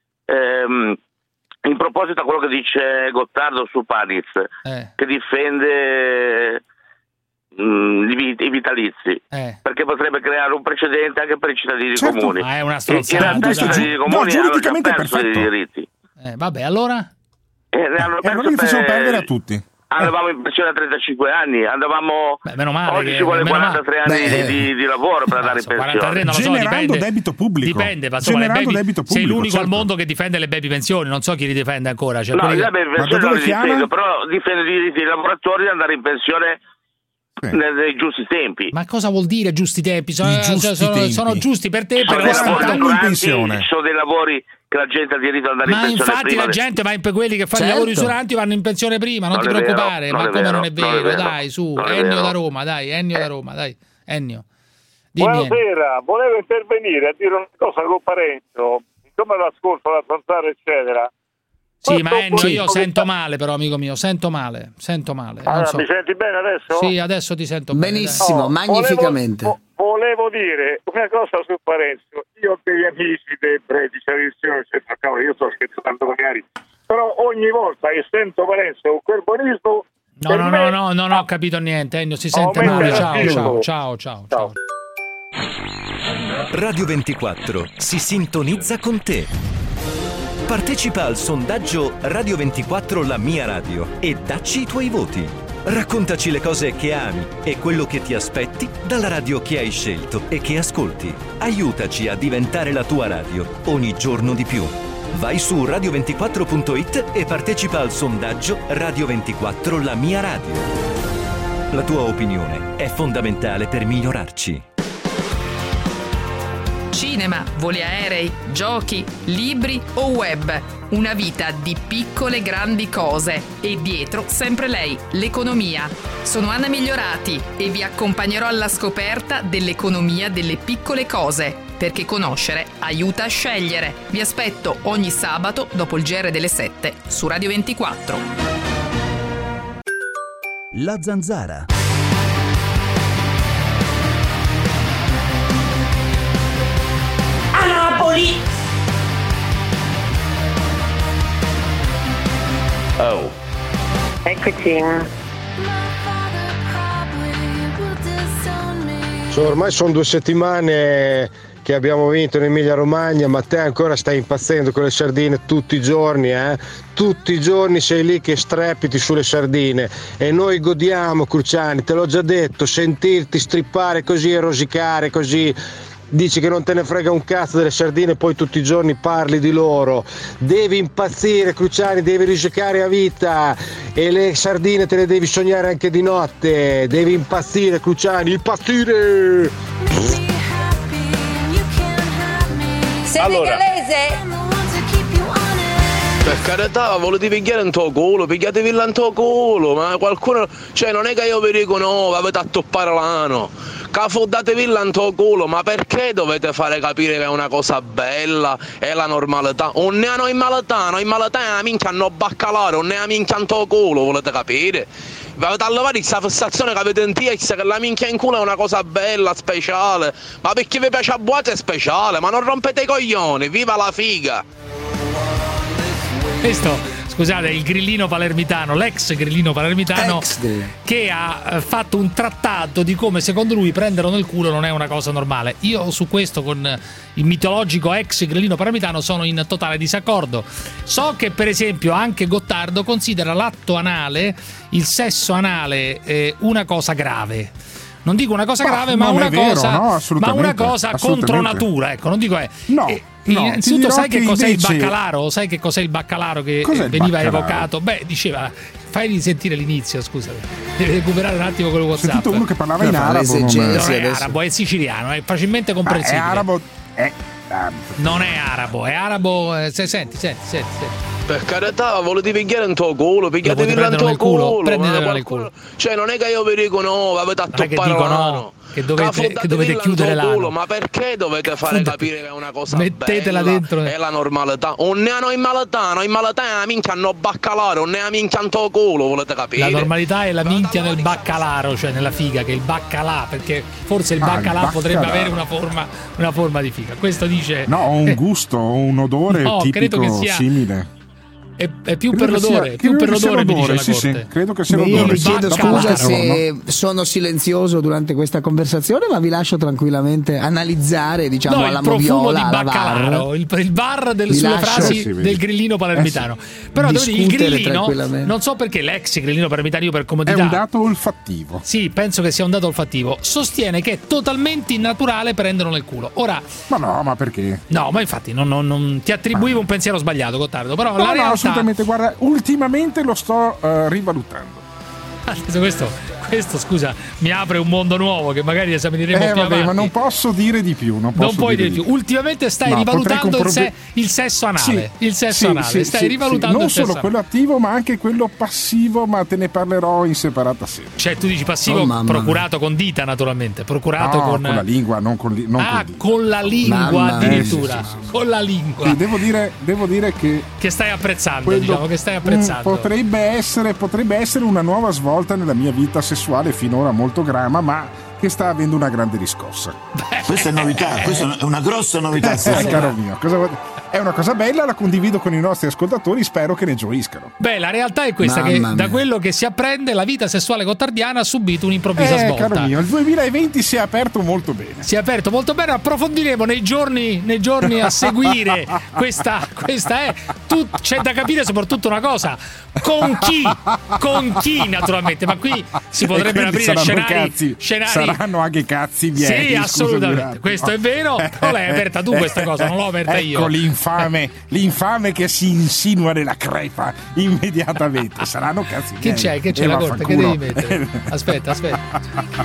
Ehm, in proposito a quello che dice Gottardo su Paniz, Eh. che difende mh, i, vit- i vitalizi, Eh. perché potrebbe creare un precedente anche per i cittadini Certo. comuni. Ma è una In stronzata. realtà i cittadini No, comuni hanno già giuridicamente è perso dei perfetto. diritti. Eh, vabbè, allora? E ne hanno E perso allora li facciamo per- perdere a tutti. Andavamo in pensione a trentacinque anni, andavamo Beh, meno male oggi che- ci vuole meno male. quarantatré anni Beh. di, di- di lavoro per andare in Insomma, pensione. quarantatré non lo so, Generando dipende, debito pubblico. Dipende, ma insomma, le Generando baby- debito sei pubblico, l'unico al certo. mondo che difende le baby pensioni, non so chi li difende ancora. Cioè No, quelli io che- beh, in Ma da pensione dove non li chiama? difendo, però difendo i diritti dei lavoratori di andare in pensione Sì. nei, nei giusti tempi. Ma cosa vuol dire giusti tempi? Sono, I giusti cioè, sono, tempi. sono giusti per te, Sono per dei lo lavori Stato. in usuranti, pensione. ci sono dei lavori che la gente ha diritto ad andare in Ma pensione infatti prima la de- gente va in quelli che fanno Certo. i lavori usuranti vanno in pensione prima, non, Non ti è vero, preoccupare. non Ma è come vero, non è non è vero? vero, Dai, su, non è Ennio vero. da Roma, dai, Ennio da Roma, dai, Ennio. Dimmi, Ennio. Buonasera, volevo intervenire a dire una cosa con Parenzo, siccome l'ascolto la zanzara eccetera. Sì, Questo ma Ennio, politico io che sento sta- male, però, amico mio, sento male, sento male. non Allora, so. mi senti bene adesso? Sì, adesso ti sento bene. Benissimo, Oh, magnificamente. Volevo, vo- volevo dire una cosa su Parenzo. Io ho degli amici debbre di tradizione, eccetera, cavolo, io sto scherzando magari, però ogni volta che sento Parenzo con quel buonismo. No, per no, me- no, no, non ho capito niente, Ennio, si sente Aumenta male. il Ciao, razzismo. ciao, ciao, ciao, ciao. Radio ventiquattro si sintonizza con te. Partecipa al sondaggio Radio ventiquattro La Mia Radio e dacci i tuoi voti. Raccontaci le cose che ami e quello che ti aspetti dalla radio che hai scelto e che ascolti. Aiutaci a diventare la tua radio ogni giorno di più. Vai su radio ventiquattro punto it e partecipa al sondaggio Radio ventiquattro La Mia Radio. La tua opinione è fondamentale per migliorarci. Cinema, voli aerei, giochi, libri o web. Una vita di piccole grandi cose. E dietro sempre lei, l'economia. Sono Anna Migliorati e vi accompagnerò alla scoperta dell'economia delle piccole cose. Perché conoscere aiuta a scegliere. Vi aspetto ogni sabato dopo il G R delle sette su Radio ventiquattro. La Zanzara. A Napoli! Oh. Eccoci. So, ormai sono due settimane che abbiamo vinto in Emilia Romagna, ma te ancora stai impazzendo con le sardine tutti i giorni, eh? Tutti i giorni sei lì che strepiti sulle sardine e noi godiamo, Cruciani, te l'ho già detto, sentirti strippare così e rosicare così. Dici che non te ne frega un cazzo delle sardine, poi tutti i giorni parli di loro. Devi impazzire, Cruciani, devi risicare a vita e le sardine te le devi sognare anche di notte. Devi impazzire, Cruciani, impazzire! Senegalese? Per carità, volete pigliare in tuo culo, pigliatevi là in tuo culo, ma qualcuno, cioè non è che io vi dico no, avete a toppare l'ano, cafoddatevi là in tuo culo, ma perché dovete fare capire che è una cosa bella, è la normalità? Non ne hanno in malatà, no in malatà è una minchia hanno baccalare, non ne ha minchia in tuo culo, volete capire? Vi avete allevare questa fissazione che avete in testa che la minchia in culo è una cosa bella, speciale, ma perché vi piace a buate è speciale, ma non rompete i coglioni, viva la figa! Questo, scusate, il grillino palermitano, l'ex grillino palermitano Ex. che ha eh, fatto un trattato di come secondo lui prenderlo nel culo non è una cosa normale. Io su questo con il mitologico ex grillino palermitano sono in totale disaccordo. So che per esempio anche Gottardo considera l'atto anale, il sesso anale, eh, una cosa grave. Non dico una cosa Ma grave, ma non una è vero, cosa, no, ma assolutamente, una cosa assolutamente. contro natura, ecco, non dico è. No, eh, no, ti innanzitutto dirò sai che, che cos'è invece- il baccalaro? Sai che cos'è il baccalaro che Cos'è eh, il veniva baccalaro? evocato? Beh, diceva, fai risentire l'inizio, scusami. Devi recuperare un attimo quello WhatsApp. Sentito uno che parlava in Per fare arabo. l'esegesi non- Non è adesso. arabo, è siciliano, è facilmente Ah, è comprensibile. arabo. È, ah, Non è arabo, è arabo. eh, se- senti, senti, senti, senti. Per carità, volete pigliare in tuo culo, pigliatevi Lo là in potete tuo prendere nel culo, culo, prendetelo ma nel qualcuno- culo. cioè non è che io vi dico no, avete a Non è che toppare dico l'ano. no, che dovete, che Cafoddatevi dovete là in chiudere tuo l'ano. culo, ma perché dovete fare Fondate- capire che è una cosa Mettetela bella, dentro. è la normalità? Non ne hanno in malatà, no in malatà è una minchia hanno baccalare, non ne ha minchia in tuo culo, volete capire? La normalità è la minchia nel baccalaro, cioè nella figa, che è il baccalà, perché forse il Ah, il baccalà potrebbe baccalà. avere una forma, una forma di figa. Questo dice. no, ho un gusto, ho un odore No, credo tipico che sia- simile. È, è più Credo per che l'odore, sia- più per credo che sia l'odore mi dice l'odore, la sì, sì, corte. credo che sia Beh, io l'odore. vi chiedo Baccalaro, scusa se no? sono silenzioso durante questa conversazione, ma vi lascio tranquillamente analizzare, diciamo, No, alla il profumo moviola, di alla baccalaro, var. il, il bar del- Vi sulle lascio- frasi Eh sì, vedi. del grillino palermitano. Però devo dire, il discutere grillino, tranquillamente. non so perché l'ex grillino palermitano, io per È comodità. un dato olfattivo. Sì, penso che sia un dato olfattivo. Sostiene che è totalmente innaturale prenderlo nel culo. Ora, Ma no, ma perché? no, ma infatti non, non- non- ti attribuivo un pensiero sbagliato, Gottardo. Però No, la no, realtà. assolutamente. Guarda, ultimamente lo sto eh, rivalutando. Adesso questo, questo, scusa, mi apre un mondo nuovo che magari esamineremo Eh, più vabbè, avanti. ma non posso dire di più. Non, posso Non puoi dire di più. Ultimamente stai No, rivalutando potrei il, se- comprobe- il sesso anale. Sì, il sesso sì, anale. sì, stai sì, rivalutando sì. Non il sesso solo quello attivo, ma anche quello passivo, ma te ne parlerò in separata sede. Cioè, tu dici passivo Oh, mamma procurato con dita, naturalmente. Procurato No, con. con la lingua, non con, li- non ah, con dita. con la lingua Mamma mia. addirittura. Eh, sì, sì, sì. Con la lingua. Sì, devo dire, devo dire che Che stai apprezzando, quello diciamo, che stai mm, apprezzando. potrebbe essere, potrebbe essere una nuova svolta nella mia vita sessuale, finora molto grama, ma che sta avendo una grande riscossa. Questa è novità, questa è una grossa novità. Eh, caro mio, cosa vuoi- è una cosa bella, la condivido con i nostri ascoltatori, spero che ne gioiscano. Beh, la realtà è questa: Mamma che mia. da quello che si apprende, la vita sessuale gottardiana ha subito un'improvvisa Eh, svolta. caro mio, il duemilaventi si è aperto molto bene. Si è aperto molto bene, approfondiremo nei giorni, nei giorni a seguire. Questa, questa è. Tu, c'è da capire soprattutto una cosa: con chi? Con chi, naturalmente. Ma qui si E potrebbero quindi aprire saranno scenari. cazzi, scenari saranno anche cazzi miei. sì, scusami un assolutamente. attimo. Questo è vero, però l'hai aperta tu questa cosa, non l'ho aperta io. Ecco l'infame, l'infame che si insinua nella crepa immediatamente. Saranno cazzi Che miei. c'è? Che c'è E la corte? Che vaffanculo. devi mettere? Aspetta, aspetta.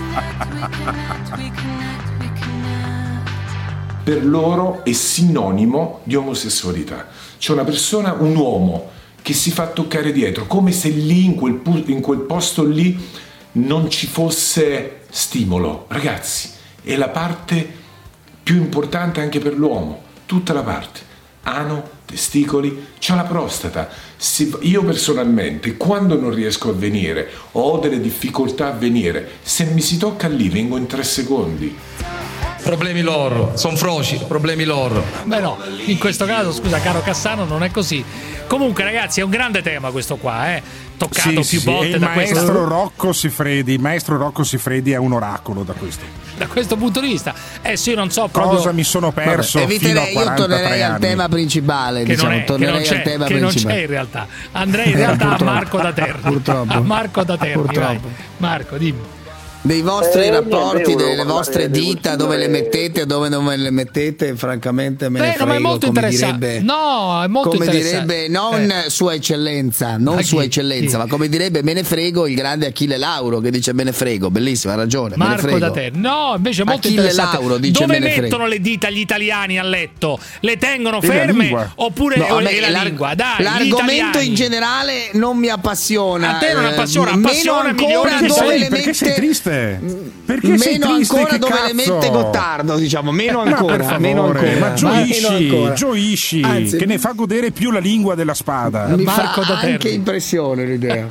Per loro è sinonimo di omosessualità. C'è una persona, un uomo, che si fa toccare dietro, come se lì, in quel, pu- in quel posto lì, non ci fosse stimolo. Ragazzi, è la parte più importante anche per l'uomo, tutta la parte. Ano, testicoli, c'ha la prostata. Se- io personalmente, quando non riesco a venire o ho delle difficoltà a venire, se mi si tocca lì vengo in tre secondi. Problemi loro, sono froci, problemi loro. Beh no, in questo caso, scusa caro Cassano, non è così. Comunque ragazzi, è un grande tema questo qua, eh. Toccato Sì, più sì, volte e il da maestro questo, Rocco Siffredi, il maestro Rocco Siffredi è un oracolo da questo. da questo punto di vista. Eh sì, io non so proprio Cosa mi sono perso Vabbè, fino a eviterei, io quarantatré tornerei al anni. tema principale, che diciamo, non è, che non tornerei c'è, al tema che non principale. c'è in realtà. Andrei in realtà a Purtroppo. Marco da Terni. Purtroppo. A Marco da Terni, Purtroppo. vai. Marco, dimmi. dei vostri Eh, rapporti, niente, delle volevo vostre parlare dita, del dove le Consiglio mettete, dove non le mettete, francamente me ne Beh, no, frego, ma è molto come interessante. direbbe, No, è molto come interessante. direbbe non Eh. Sua Eccellenza, non Ma Sua chi? Eccellenza, Chi? ma come direbbe me ne frego il grande Achille Lauro che dice me ne frego, bellissimo, ha ragione, me ne Marco frego. da te. No, invece è molto Achille interessante. Lauro dice Dove me ne frego. mettono le dita gli italiani a letto? Le tengono E la ferme lingua. oppure No, a e me la l'ar- lingua? Dai, gli l'argomento italiani. in generale non mi appassiona. A te non eh, appassiona, meno appassiona ancora milioni di dove persone. le Perché sei mette triste? Perché meno sei triste? ancora Che dove cazzo? le mette Gottardo, diciamo, meno Ma ancora, per favore, meno ancora. ma gioisci, meno ancora. gioisci, Anzi, che ne fa godere più la lingua della spada. mi Marco fa da Terni. anche impressione l'idea.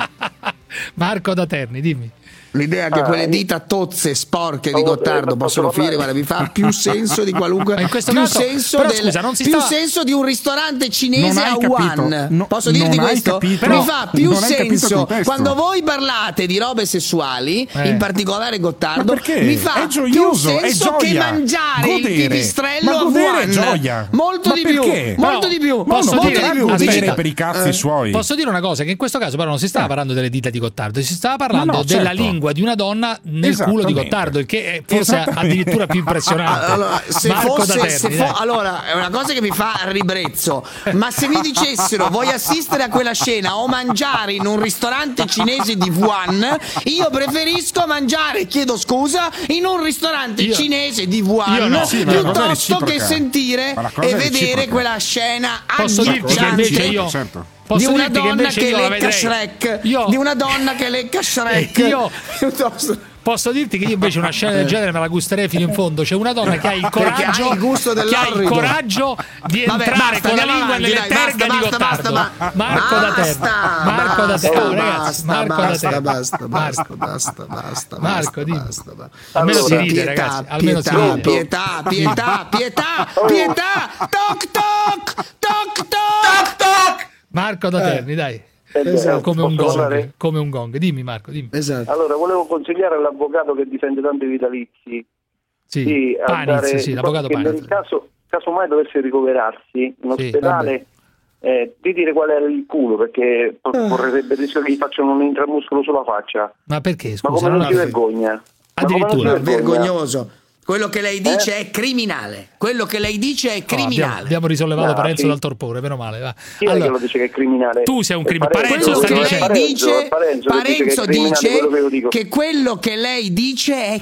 Marco da Terni, dimmi. L'idea che Ah, quelle io- dita tozze, sporche di Oh, Gottardo eh, possono posso finire, parlare? guarda, mi fa più senso di qualunque Ma in questo più caso- senso però del- scusa, non si più sta- senso di un ristorante cinese Non hai a capito. Wuhan. No, Posso dirti non hai questo? capito. Mi fa più Non hai capito il senso contesto. quando voi parlate di robe sessuali, Eh. in particolare Gottardo, Ma perché? mi fa È gioioso, più è senso che gioia. mangiare il Godere. pipistrello Ma a godere Wuhan. è gioia. Molto Ma di perché? più, molto Però di più. Ma posso non molto dire- potrà di più. godere Dici- per i cazzi eh. suoi. Posso dire una cosa? Che in questo caso però non si stava Eh. parlando delle dita di Gottardo, si stava parlando Ma no, della certo. lingua di una donna nel culo di Esattamente. Gottardo, il che è forse Esattamente. addirittura più impressionante. Allora, se Marco fosse, da Terni, se fo- dai. allora, è una cosa che mi fa ribrezzo. Ma se mi dicessero vuoi assistere a quella scena o mangiare in un ristorante cinese di Wuhan, io preferisco mangiare, chiedo scusa, in un ristorante Io- cinese di Wuhan io no. Sì, ma la cosa è piuttosto che reciproca. sentire Ma la cosa e è vedere reciproca. quella scena Posso dirti che agghiacciante invece io Certo. posso di una dirti che donna invece che io la lecca vedrei. Shrek, Io- di una donna che lecca Shrek. Io- Piuttosto- Posso dirti che io invece una scena del genere me la gusterei fino in fondo. C'è una donna che ha il Perché coraggio, ha il gusto che ha il dell'orrido. coraggio di Vabbè, entrare basta, con la andiamo lingua avanti, nelle dai, terghe basta, di basta, Gottardo. basta, Marco da Terni. basta, Marco da basta, Terni, basta, ragazzi. Marco da basta, Terni. basta, Marco. basta, basta, basta, Marco, basta, dimmi. basta, basta. Almeno si Allora, ride, pietà, ragazzi. Almeno si pietà, ride. pietà, pietà, pietà, pietà, toc toc, toc toc, toc. Marco da Terni, dai. Esatto. Come un Posso gong, parlare? come un gong. Dimmi Marco, dimmi. Esatto. Allora, volevo consigliare all'avvocato che difende tanto i vitalizi Sì, di Paniz, andare, sì, l'avvocato che Paniz. nel caso, caso mai dovesse ricoverarsi in Sì, ospedale, eh, di dire qual era il culo, perché po- correrebbe il rischio che gli facciano un intramuscolo sulla faccia. Ma perché, Ma scusa? come non non si ha- vergogna? Ma Addirittura. come non si vergogna? Vergognoso. Quello che lei dice è criminale. Quello che lei dice è Oh, abbiamo, criminale. abbiamo risollevato No, Parenzo sì. dal torpore, meno male. Va. Chi è che Allora, lo dice che è criminale? tu sei un È criminale. Parenzo, Parenzo sta Quello che dicendo- lei Parenzo, dice, Parenzo che dice che è Parenzo criminale dice quello che io dico. che quello che lei dice è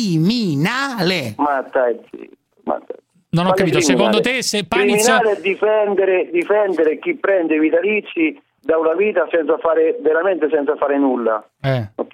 criminale. Ma dai, sì, ma dai. Non ho Quale capito, criminale? secondo te se Paniz... Criminale è difendere, difendere chi prende i vitalizi da una vita senza fare, veramente senza fare nulla, Eh. ok?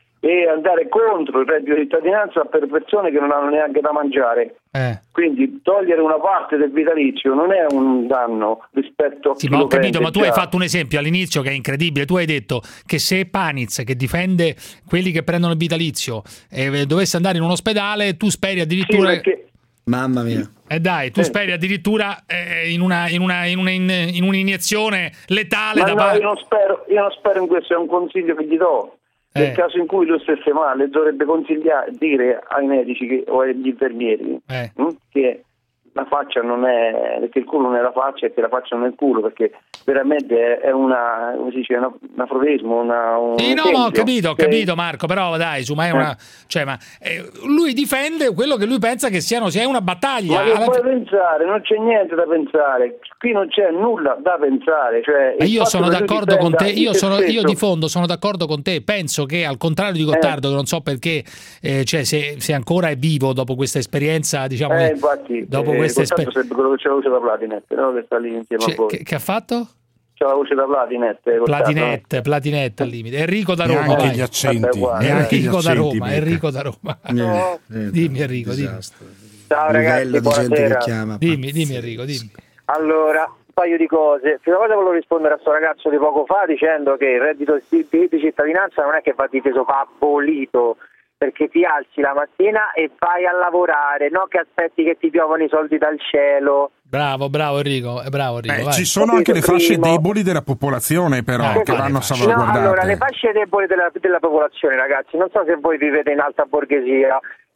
E andare contro il reddito di cittadinanza per persone che non hanno neanche da mangiare. Eh. Quindi togliere una parte del vitalizio non è un danno rispetto a Sì, chi ma ho lo capito, prende ma tu hai già. fatto un esempio all'inizio che è incredibile. Tu hai detto che se Paniz, che difende quelli che prendono il vitalizio, eh, dovesse andare in un ospedale, tu speri Sì, addirittura... perché Mamma mia. E eh dai, tu Eh. speri addirittura eh, in, una, in, una, in, una, in, in un'iniezione letale Ma da no, parte... io non spero, io non spero in questo, è un consiglio che gli do. Eh. Nel caso in cui lui stesse male, dovrebbe consigliare, dire ai medici che, o agli infermieri Eh. mh, che la faccia non è, che il culo non è la faccia e che la faccia non è il culo, perché veramente è, è una, come si dice, una- un afrodismo, una, un Sì, no, ma ho esempio, capito, ho ok? capito Marco, però dai, su, ma è una... Cioè, ma eh, lui difende quello che lui pensa che siano, sia una battaglia. Ma che Alla- puoi pensare? Non c'è niente da pensare, qui non c'è nulla da pensare. Cioè, Ma il io fatto sono che lui d'accordo con te, difenda io, in se sono, io stesso- di fondo sono d'accordo con te, penso che al contrario di Gottardo, Eh. che non so perché, eh, cioè se, se ancora è vivo dopo questa esperienza, diciamo, Eh, di- infatti, dopo eh, questa Gottardo esperienza... sarebbe quello che c'è la voce da Platinet, no? Che sta lì insieme Cioè, a voi. che, che ha fatto? C'è la voce da Platinet. eh, Gottardo, Platinette, Platinette al limite. Enrico da E Roma. anche vai. gli accenti. Vabbè, guarda, E anche gli Enrico da accenti, Roma, Becca. Enrico da Roma. Eh, Dimmi Enrico, dimmi. disastro. Ciao Livello ragazzi, di gente che buonasera. chiama. Dimmi, dimmi Enrico, dimmi. Allora, un paio di cose. Prima cosa volevo rispondere a sto ragazzo di poco fa dicendo che il reddito di di cittadinanza non è che va difeso, va abolito, perché ti alzi la mattina e vai a lavorare, non che aspetti che ti piovano i soldi dal cielo. Bravo, bravo Enrico, è bravo Enrico, Beh, vai. ci sono anche le fasce Primo. deboli della popolazione, però, Eh, che quali vanno fasce? No, salvaguardate. allora, le fasce deboli della, della popolazione, ragazzi, non so se voi vivete in alta borghesia,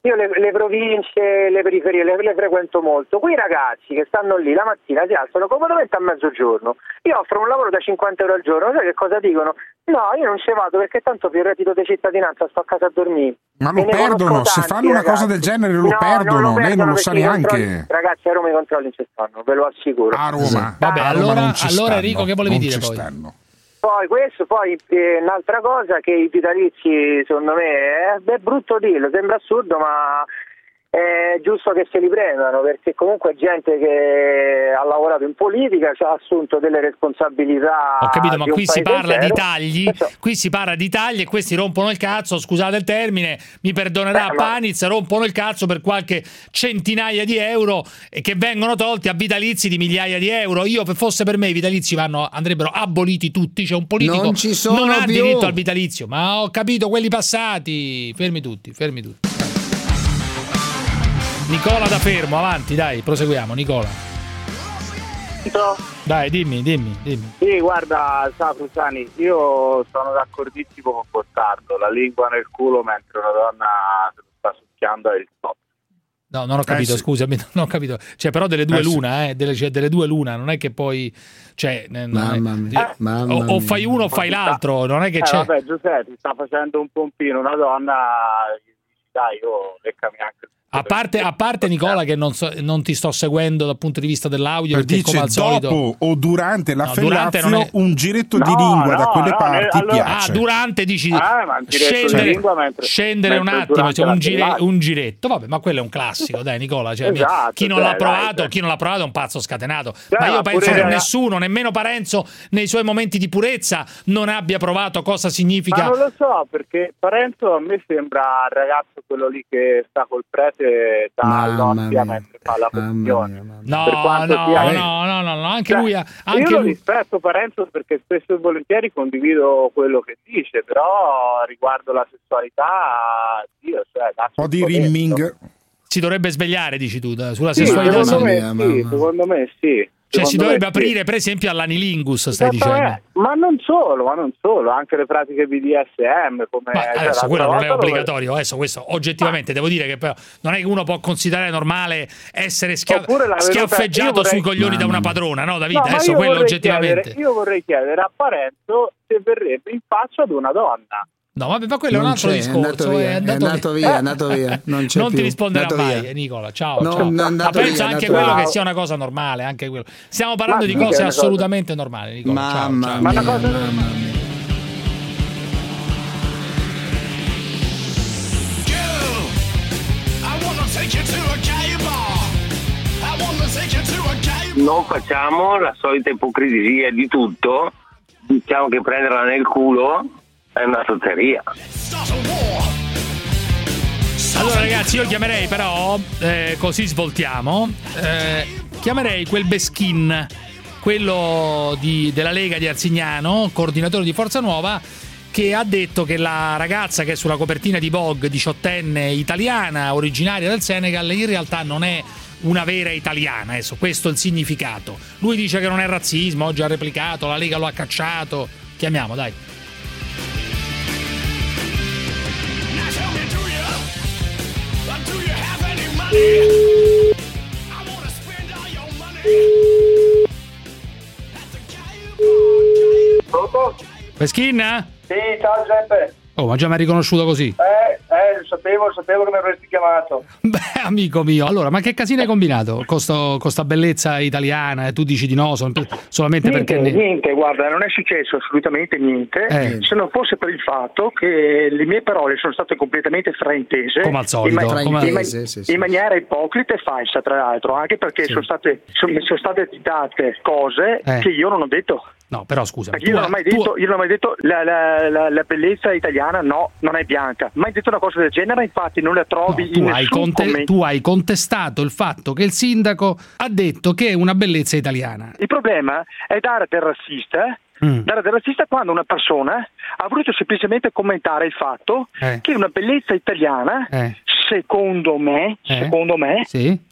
io le, le province, le periferie le, le frequento molto. Quei ragazzi che stanno lì la mattina si alzano comodamente a mezzogiorno, io offro un lavoro da cinquanta euro al giorno, sai che cosa dicono? No, io non ci vado perché tanto più il reddito di cittadinanza, sto a casa a dormire. Ma lo perdono, se fanno una cosa del genere lo no, perdono, non lo lei non lo sa neanche. Ragazzi, a Roma i controlli ci stanno, ve lo assicuro. A Roma. Vabbè, a Roma allora, non ci allora stanno, Enrico, che volevi non dire ci poi? stanno. Poi questo, poi eh, un'altra cosa che i vitalizi, secondo me, è, è brutto dirlo, sembra assurdo, ma è giusto che se li prendano, perché comunque è gente che ha lavorato in politica, ci ha assunto delle responsabilità. Ho capito, ma di un qui si paese parla intero. di tagli, qui si parla di tagli e questi rompono il cazzo, scusate il termine, mi perdonerà Eh, ma- Paniz, rompono il cazzo per qualche centinaia di euro e che vengono tolti a vitalizi di migliaia di euro. Io, se fosse per me, i vitalizi vanno, andrebbero aboliti tutti, cioè un politico Non ci sono non ha più. diritto al vitalizio, ma ho capito, quelli passati, fermi tutti, fermi tutti. Nicola da Fermo, avanti, dai, proseguiamo, Nicola. Dai, dimmi, dimmi, dimmi. Sì, guarda, sa Frusani, io sono d'accordissimo con Gottardo, la lingua nel culo mentre una donna se lo sta succhiando è il top. No, non ho capito, Eh sì. scusami, non ho capito. Cioè, però delle due Eh sì. l'una, eh, delle, cioè, delle due l'una, non è che poi cioè, non è- Mamma mia, eh, mamma o, o mia. fai uno o fai l'altro, non è che Eh, c'è. vabbè, Giuseppe, ti sta facendo un pompino una donna, gli dici, dai, io leccami anche il A parte, a parte Nicola, che non, so- non ti sto seguendo dal punto di vista dell'audio, perché Dice come al solito. dopo o durante la No, durante non fellazio è- un giretto di No, lingua da no, quelle no, parti allora- piace. Ah, durante dici Ah, ma un giretto di scendere, lingua mentre- scendere un mentre attimo, durante cioè, la un, gire- fellazio. un giretto, vabbè, ma quello è un classico, dai Nicola, cioè, Esatto, chi non cioè, l'ha dai, provato, cioè. chi non l'ha provato è un pazzo scatenato. Cioè, ma io ma penso pure che raga- nessuno, nemmeno Parenzo, nei suoi momenti di purezza, non abbia provato cosa significa. Ma non lo so, perché Parenzo a me sembra il ragazzo quello lì che sta col prete dall'ostia mentre fa la comunione. No, Per quanto no, sia- no, no, no, no, anche Cioè, lui ha, io anche lo lui. rispetto Parenzo perché spesso e volentieri condivido quello che dice, però riguardo la sessualità, Dio, cioè, Un po' di rimming. Si dovrebbe svegliare, dici tu, da- sulla Sì, sessualità. secondo sì. me, sì, secondo me sì. Cioè, si Secondo dovrebbe me sì. aprire, per esempio, all'anilingus, stai Esattamente. dicendo. Ma non solo, ma non solo, anche le pratiche B D S M come Ma cioè, adesso l'altra quello non è volta lo- obbligatorio, adesso questo oggettivamente devo dire che però non è che uno può considerare normale essere schia- Oppure la venuta- schiaffeggiato io vorrei- sui coglioni da Mamma una mia. padrona, no Davide? No, ma adesso io quello vorrei oggettivamente. chiedere- io vorrei chiedere a Parenzo se verrebbe in faccia ad una donna. No, vabbè, ma quello è un Non altro c'è, è discorso. andato via, è andato via, è andato via, non c'è Non ti più, risponderà andato mai, via. eh, Nicola. Ciao, No, ciao. è Ma andato penso via, è anche andato quello via. che sia una cosa normale, anche quello. Stiamo parlando Ma di sì che cose è una cosa- assolutamente normali, Nicola. Ciao, Mamma ciao. Ma una mia, cosa- mamma mia. Non facciamo la solita ipocrisia di tutto, diciamo che prenderla nel culo è una zozzeria. Allora ragazzi, io chiamerei però, eh, così svoltiamo, eh, chiamerei quel Beschin, quello di- della Lega di Arzignano, coordinatore di Forza Nuova, che ha detto che la ragazza che è sulla copertina di Vogue, diciottenne italiana, originaria del Senegal, in realtà non è una vera italiana, adesso questo è il significato. Lui dice che non è razzismo, oggi ha replicato, la Lega lo ha cacciato. Chiamiamo, dai. Pronto? Beschin? Sì, ciao Giuseppe. Oh, ma già mi ha riconosciuto così. Eh, eh, lo sapevo, sapevo che mi avresti chiamato. Beh, amico mio, allora, ma che casino hai combinato con sto- con sta bellezza italiana? E tu dici di no, sol- solamente Niente, perché... ne- niente, guarda, non è successo assolutamente niente, Eh. se non fosse per il fatto che le mie parole sono state completamente fraintese. Come al solito, In, ma- come- in ma- Fraintese, sì, sì. in maniera ipocrita e falsa, tra l'altro, anche perché sono state, sono, sono state date cose Eh. che io non ho detto. No, però scusa. Perché io non ho mai detto, io non ho mai detto la, la- la- la bellezza italiana no, non è bianca. Mai detto una cosa del genere, infatti non la trovi Tu in hai, nessun conte- commento. tu hai contestato il fatto che il sindaco ha detto che è una bellezza italiana. Il problema è dare del razzista, Mm. dare del razzista quando una persona ha voluto semplicemente commentare il fatto Eh. che una bellezza italiana, Eh. secondo me, Eh. secondo me, Sì?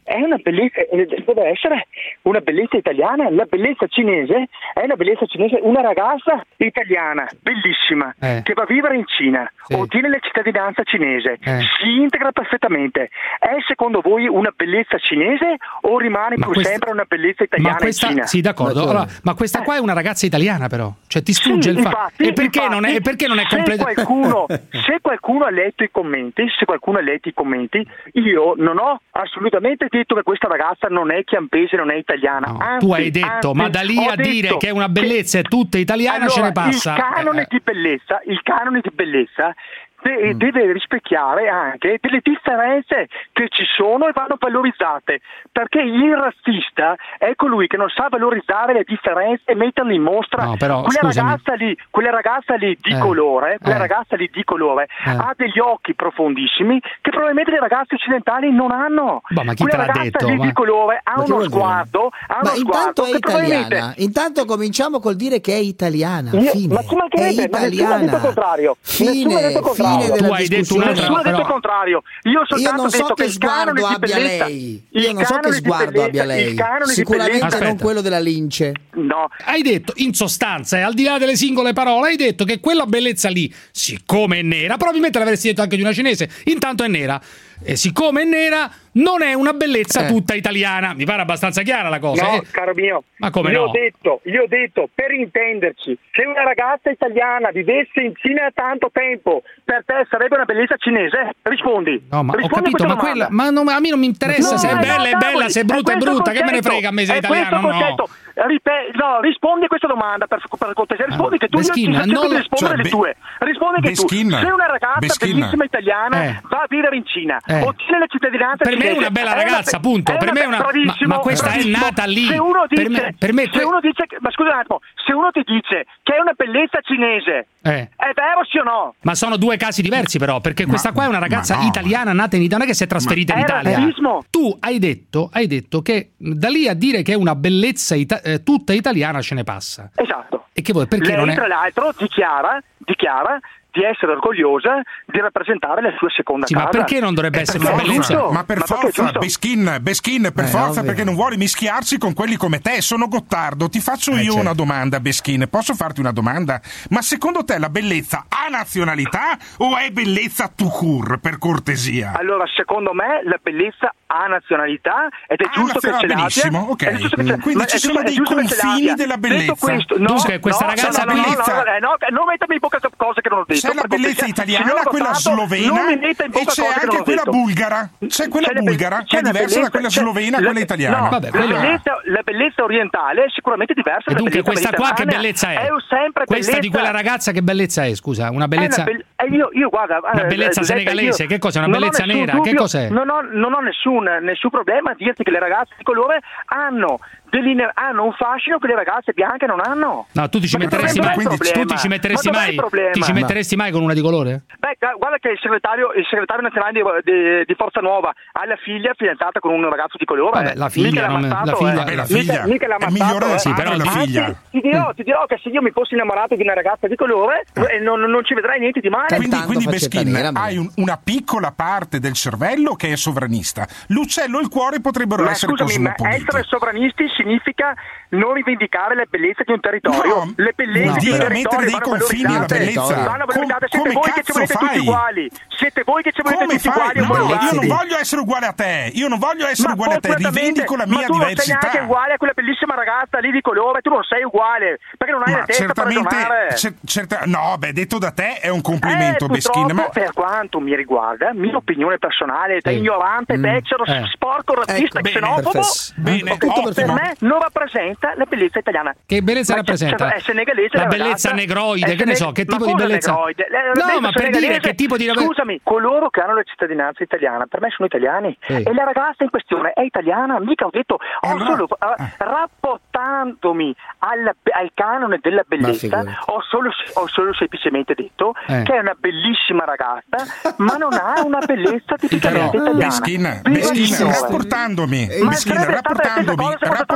è una bellezza, deve essere una bellezza italiana. La bellezza cinese è una bellezza cinese, una ragazza italiana bellissima eh. che va a vivere in Cina, sì. ottiene la cittadinanza cinese, eh. si integra perfettamente. È secondo voi una bellezza cinese o rimane ma pur questa, sempre una bellezza italiana ma questa, in Cina? Sì, d'accordo. Allora, ma questa qua è una ragazza italiana, però, cioè ti sfugge sì, il fatto. Infatti, e perché infatti, non è, perché non è completo? Se qualcuno, se qualcuno ha letto i commenti, se qualcuno ha letto i commenti, io non ho assolutamente detto che questa ragazza non è chiampese, non è italiana. No, anzi, tu hai detto, anzi, ma da lì a dire che è una bellezza e tutta italiana allora, ce ne passa. Il canone eh. di bellezza, il canone di bellezza de- mm. deve rispecchiare anche delle differenze che ci sono e vanno valorizzate, perché il razzista è colui che non sa valorizzare le differenze e metterle in mostra. No, però, quella scusami. ragazza lì, quella ragazza lì di eh. colore, quella eh. ragazza lì di colore eh. ha degli occhi profondissimi che probabilmente le ragazze occidentali non hanno. Bah, ma chi quella te l'ha ragazza detto? lì Ma... di colore ha ma uno sguardo, ha ma uno intanto sguardo è che italiana. probabilmente... Intanto cominciamo col dire che è italiana. Io, fine. ma ci mancherebbe, è ma nessuno ha detto il contrario. Fine, Nessuno ha detto il contrario. fine della tu hai detto un'altra, nessuno ha detto il contrario. Io ho soltanto Io non so detto che che il canone sguardo di abbia bellezza, lei. il Io non so che canone di sguardo bellezza, abbia lei. il canone di Sicuramente bellezza- non quello della lince. No. Hai detto, in sostanza, e al di là delle singole parole, hai detto che quella bellezza lì, siccome è nera, probabilmente l'avresti detto anche di una cinese, intanto è nera. E siccome è nera, non è una bellezza Eh. tutta italiana. Mi pare abbastanza chiara la cosa. No, eh? caro mio, Ma come io no? ho detto, io ho detto, per intenderci, se una ragazza italiana vivesse in Cina da tanto tempo, per te sarebbe una bellezza cinese? Rispondi. No, ma ho Rispondi capito, a ma questa quella, domanda. ma, non- a me non mi interessa No, se è eh, bella, no, è bella, cavoli, se è brutta, è questo brutta, che me ne concetto, frega a me se è è questo italiano o no. concetto. Ripe- no, rispondi a questa domanda per, per cortesia, rispondi che tu Beschin, io ti cerco non- di rispondere cioè, le Be- tue. Rispondi che Beschin, tu, se una ragazza Beschin. bellissima italiana Eh. va a vivere in Cina, Eh. ottiene la cittadinanza Per me è cinese, una bella è ragazza, be- punto. Per me è una- ma- bravissimo, ma questa è bravissimo. nata lì. Se uno Per dice, me- per me se que- uno dice, ma scusa un attimo, se uno ti dice che è una bellezza cinese, Eh. è vero sì o no? Ma sono due casi diversi però, perché questa qua è una ragazza ma no. italiana nata in Italia, non è che si è trasferita Ma- in è Italia. razzismo. Tu hai detto, hai detto che da lì a dire che è una bellezza ita- eh, tutta italiana ce ne passa. Esatto. E che vuoi, perché Lei non è... tra l'altro dichiara, dichiara di essere orgogliosa di rappresentare la sua seconda Sì, casa. ma perché non dovrebbe Eh, essere perché una è bellezza? giusto. Ma per Ma perché è forza, giusto. Beschin, Beschin, per Eh, forza, ovvio. perché non vuole mischiarsi con quelli come te. Sono Gottardo. Ti faccio Eh, io certo. una domanda, Beschin. Posso farti una domanda? Ma secondo te la bellezza ha nazionalità o è bellezza tout court, per cortesia? Allora, secondo me la bellezza ha nazionalità ed è Ah, giusto che ce l'abbia. benissimo, ok. È giusto che ce- Quindi ma ci è sono giusto- è dei giusto che ce confini l'abbia. della Detto bellezza. questo, no, Dunque, questa no, ragazza no, no, no, bellezza- no, no, no, non mettermi in bocca cose che non ho detto. C'è la per bellezza cortesia. italiana, Signor quella Gottardo, slovena non mi metta in e bocca c'è cose che non anche ho quella detto. bulgara. C'è quella C'è la be- bulgara che c'è è la diversa da bellezza- quella c'è- slovena e la- quella italiana. No, Vabbè, la, quello- bellezza, la bellezza orientale è sicuramente diversa E dalla dunque bellezza questa qua che mediterranea. bellezza è? È sempre Questa bellezza. di quella ragazza che bellezza è, scusa? Una bellezza... È una be- eh, io, io, guarda, Una eh, bellezza Giuseppe, senegalese, io che cos'è? Una non ho bellezza nessun nera? Che dubbio- cos'è? Non ho, non ho nessun, nessun problema a dirti che le ragazze di colore hanno, deline- hanno un fascino che le ragazze bianche non hanno. No, tu ti ci Ma metteresti dov'è mai, il problema? tu ti ci metteresti Ma dov'è mai, il problema? ti ci metteresti mai con una di colore? Beh, gu- guarda che il segretario, il segretario nazionale di, di- di Forza Nuova ha la figlia fidanzata con un ragazzo di colore. Vabbè, la figlia, Mica l'ha non- la ammazzato, figlia- eh. Vabbè, la Mica- figlia mica l'ha è ammazzato, migliore del eh. Sì, però padre, la anzi, figlia. Anzi, ti dirò, ti dirò che se io mi fossi innamorato di una ragazza di colore eh, non, non ci vedrai niente di male. Quindi, Tanto quindi faccetta Beschin, nera, ma- hai un- una piccola parte del cervello che è sovranista. L'uccello e il cuore potrebbero Ma essere scusami, ma cosmopoliti. essere sovranisti significa non rivendicare le bellezze di un territorio. No, le bellezze vuol di un dire territorio mettere dei vanno confini alla valorizzate. bellezza. Vanno valorizzate. Com- Siete come voi che ci cazzo volete fai? tutti uguali. Siete voi che ci volete Come tutti fai? uguali. No, omologati. io non voglio essere uguale a te. Io non voglio essere Ma uguale a te. fortunatamente- Rivendico la ma mia tu non sei diversità. neanche uguale a quella bellissima ragazza lì di colore. Tu non sei uguale perché non hai Ma la testa per certamente, ragionare. cer- certa- no, beh, detto da te è un complimento, eh, Beschin. purtroppo, Ma per quanto mi riguarda, mia opinione personale da Sì. ignorante, Mm. becero, Eh. sporco, razzista, Ecco, bene, xenofobo, perfetto. Bene, ok, per ottimo. me non rappresenta la bellezza italiana. Che bellezza Ma c'è- rappresenta? c'è- è senegalese la la bellezza ragazza? negroide, È che ne sene- so, che ma tipo di cosa bellezza? negroide? La- la No, bellezza ma per dire senegalese- che tipo di Scusami, coloro che hanno la cittadinanza italiana, per me sono italiani. Sì. E la ragazza in questione è italiana, mica ho detto, ho allora- solo, eh, rapportandomi alla- al canone della bellezza, figurati. ho solo, ho solo semplicemente detto Eh. che è una bellissima ragazza, ma non ha una bellezza Però, tipicamente italiana. Beschin, Viva il Beschin, Signore. rapportandomi, Ma Beschin, sarebbe stata la stessa rapportandomi, cosa se fosse stato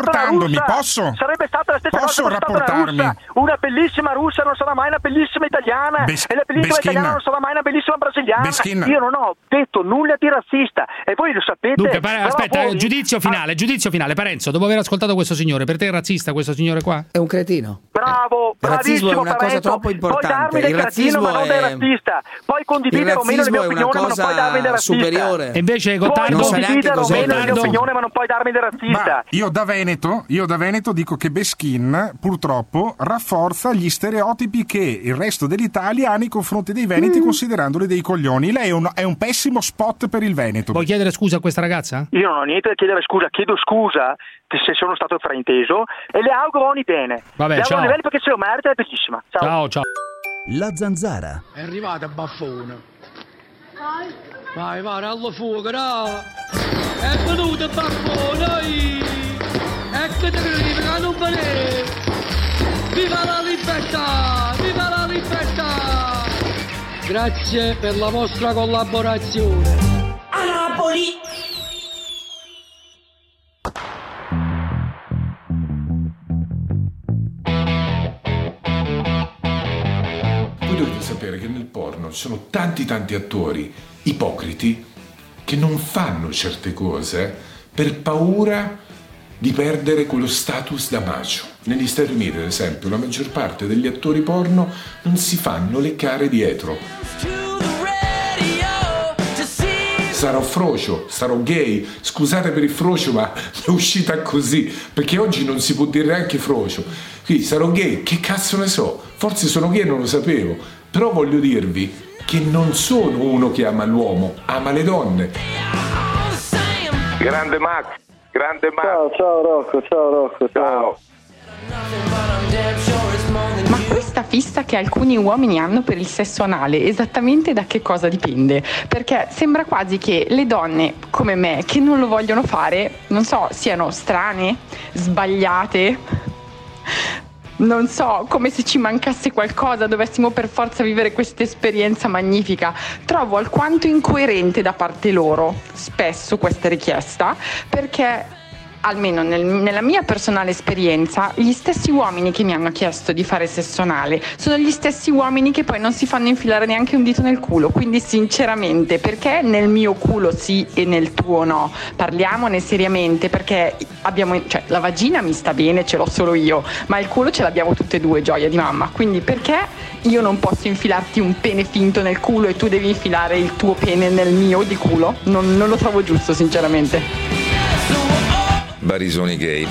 rapportandomi, stata una russa, posso? Sarebbe stata la stessa Posso cosa che fosse stata una rapportarmi? russa. Una bellissima russa non sarà mai una bellissima italiana. Bes- e la bellissima Beschin. italiana non sarà mai una bellissima brasiliana. Beschin. Io non ho detto nulla di razzista. E voi lo sapete. Dunque, pare- però aspetta, voi- eh, giudizio finale, giudizio finale. Parenzo, dopo aver ascoltato questo signore, per te è razzista questo signore qua? È un cretino. Bravo, Il razzismo bravissimo è una cosa Parenzo. troppo importante. Puoi darmi del Il cretino razzismo ma non del è- razzista. Puoi Il condividere o meno le mie razzismo è una opinioni ma non puoi darmi del cosa razzista. superiore. E invece Puoi Gottardo non sa neanche condividere o cos'è meno le mie Gottardo. opinioni ma non puoi darmi del razzista. Ma io da Veneto, io da Veneto dico che Beschin purtroppo rafforza gli stereotipi che il resto dell'Italia ha nei confronti dei veneti, considerandoli dei coglioni. Lei è un, è un pessimo spot per il Veneto. Vuoi chiedere scusa a questa ragazza? Io non ho niente da chiedere scusa, chiedo scusa se sono stato frainteso e le auguro ogni bene. Vabbè, le auguro ciao. ogni bene perché se lo merita, è bellissima. Ciao. Ciao, ciao. La Zanzara. È arrivata baffone. Vai, vai, allo fuoco, no! È venuto baffone, dai! Ecco te che non vale! Viva la libertà! Viva la libertà! Grazie per la vostra collaborazione. A Napoli! Voi dovete sapere che nel porno ci sono tanti tanti attori ipocriti che non fanno certe cose per paura di perdere quello status da macho. Negli Stati Uniti, ad esempio, la maggior parte degli attori porno non si fanno leccare dietro. Sarò frocio, sarò gay, scusate per il frocio ma è uscita così, perché oggi non si può dire neanche frocio. Quindi sarò gay, che cazzo ne so, forse sono gay e non lo sapevo, però voglio dirvi che non sono uno che ama l'uomo, ama le donne. Grande Max, grande Max. Ciao, ciao Rocco, ciao Rocco, ciao. Ma questa fissa che alcuni uomini hanno per il sesso anale, esattamente da che cosa dipende? Perché sembra quasi che le donne come me, che non lo vogliono fare, non so, siano strane, sbagliate, non so, come se ci mancasse qualcosa, dovessimo per forza vivere questa esperienza magnifica. Trovo alquanto incoerente da parte loro, spesso, questa richiesta, perché almeno nel- nella mia personale esperienza, gli stessi uomini che mi hanno chiesto di fare sesso anale sono gli stessi uomini che poi non si fanno infilare neanche un dito nel culo. Quindi sinceramente, perché nel mio culo sì e nel tuo no? Parliamone seriamente, perché abbiamo, cioè, la vagina mi sta bene, ce l'ho solo io, ma il culo ce l'abbiamo tutte e due, gioia di mamma. Quindi perché io non posso infilarti un pene finto nel culo e tu devi infilare il tuo pene nel mio di culo? Non, non lo trovo giusto, sinceramente. Barisoni gay.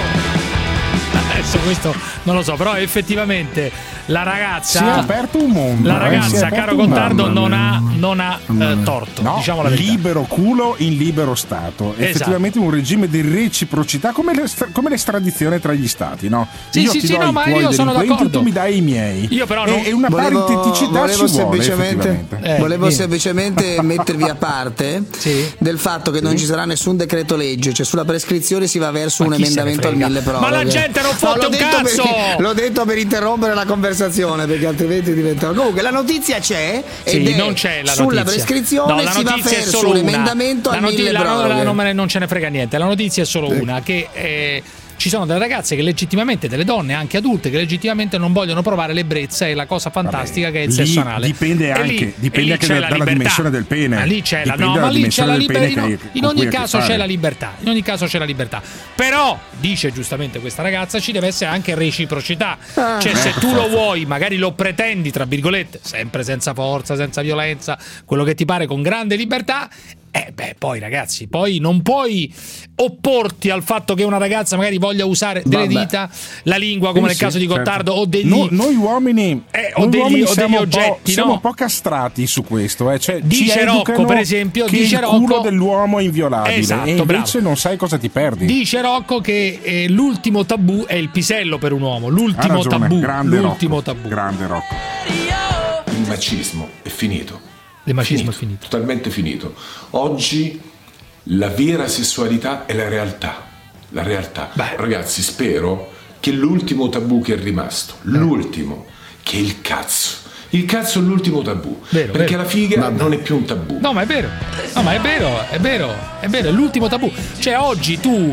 Adesso questo non lo so, però effettivamente la ragazza Si è aperto un mondo. La eh, si è ragazza, aperto caro un Gottardo, mondo. non ha, non ha eh, torto, No, diciamo la verità. libero culo in libero stato. Esatto. Effettivamente un regime di reciprocità come, l'estra- come l'estradizione tra gli stati, no? Sì, io sì, ti sì, do no, i ma tuoi io sono delinquenti, d'accordo. tu mi dai i miei. Io però e, non- e una Volevo, pariteticità volevo ci vuole, semplicemente, effettivamente. Eh, volevo dimmi. semplicemente mettervi a parte del fatto che non ci sarà nessun decreto legge, cioè sulla prescrizione si va verso Ma un chi se ne emendamento al frega? mille proroghe. Ma la gente non fotte No, l'ho un detto cazzo! perché- L'ho detto per interrompere la conversazione, perché altrimenti diventa. Comunque la notizia c'è Sì, ed è non c'è la sulla notizia. prescrizione No, la si va notizia è verso solo un una. emendamento La al noti- mille la- proroghe. la- non, me ne- non ce ne frega niente. La notizia è solo una, che eh, ci sono delle ragazze che legittimamente, delle donne anche adulte, che legittimamente non vogliono provare l'ebbrezza e la cosa fantastica che è il lì sesso anale. dipende E anche- lì- dipende e lì anche c'è da- la dalla libertà. dimensione del pene. Ma lì c'è la, Dipende no, dalla ma lì c'è dimensione la del libertà. pene In, che- in con ogni cui hai a che caso c'è fare. la libertà. In ogni caso c'è la libertà. Però, dice giustamente questa ragazza, ci deve essere anche reciprocità. Ah. Cioè, Eh, se per tu lo forza. vuoi, magari lo pretendi, tra virgolette, sempre senza forza, senza violenza, quello che ti pare, con grande libertà. Eh beh, poi ragazzi, poi non puoi opporti al fatto che una ragazza magari voglia usare delle Vabbè. dita, la lingua, come Sì, nel sì, caso di certo. Gottardo, o degli No- noi uomini, Eh, o noi degli- uomini o degli siamo un po'- oggetti, siamo no? un po' castrati su questo. Eh. Cioè, Dice ci Rocco, educano per esempio, che dice il Rocco- culo dell'uomo è inviolabile Esatto, e invece bravo. non sai cosa ti perdi. Dice Rocco che eh, l'ultimo tabù è il pisello per un uomo. Ha L'ultimo ragione, tabù. grande L'ultimo Rocco, tabù. grande Rocco. Il macismo è finito. Il macismo è finito. Totalmente finito. Oggi la vera sessualità è la realtà. La realtà. Ragazzi, spero che l'ultimo tabù che è rimasto, l'ultimo, che è il cazzo. Il cazzo è l'ultimo tabù. Vero, perché vero. la figa non è più un tabù. No, ma è vero. No, ma è vero, è vero, è vero, è l'ultimo tabù. Cioè, oggi tu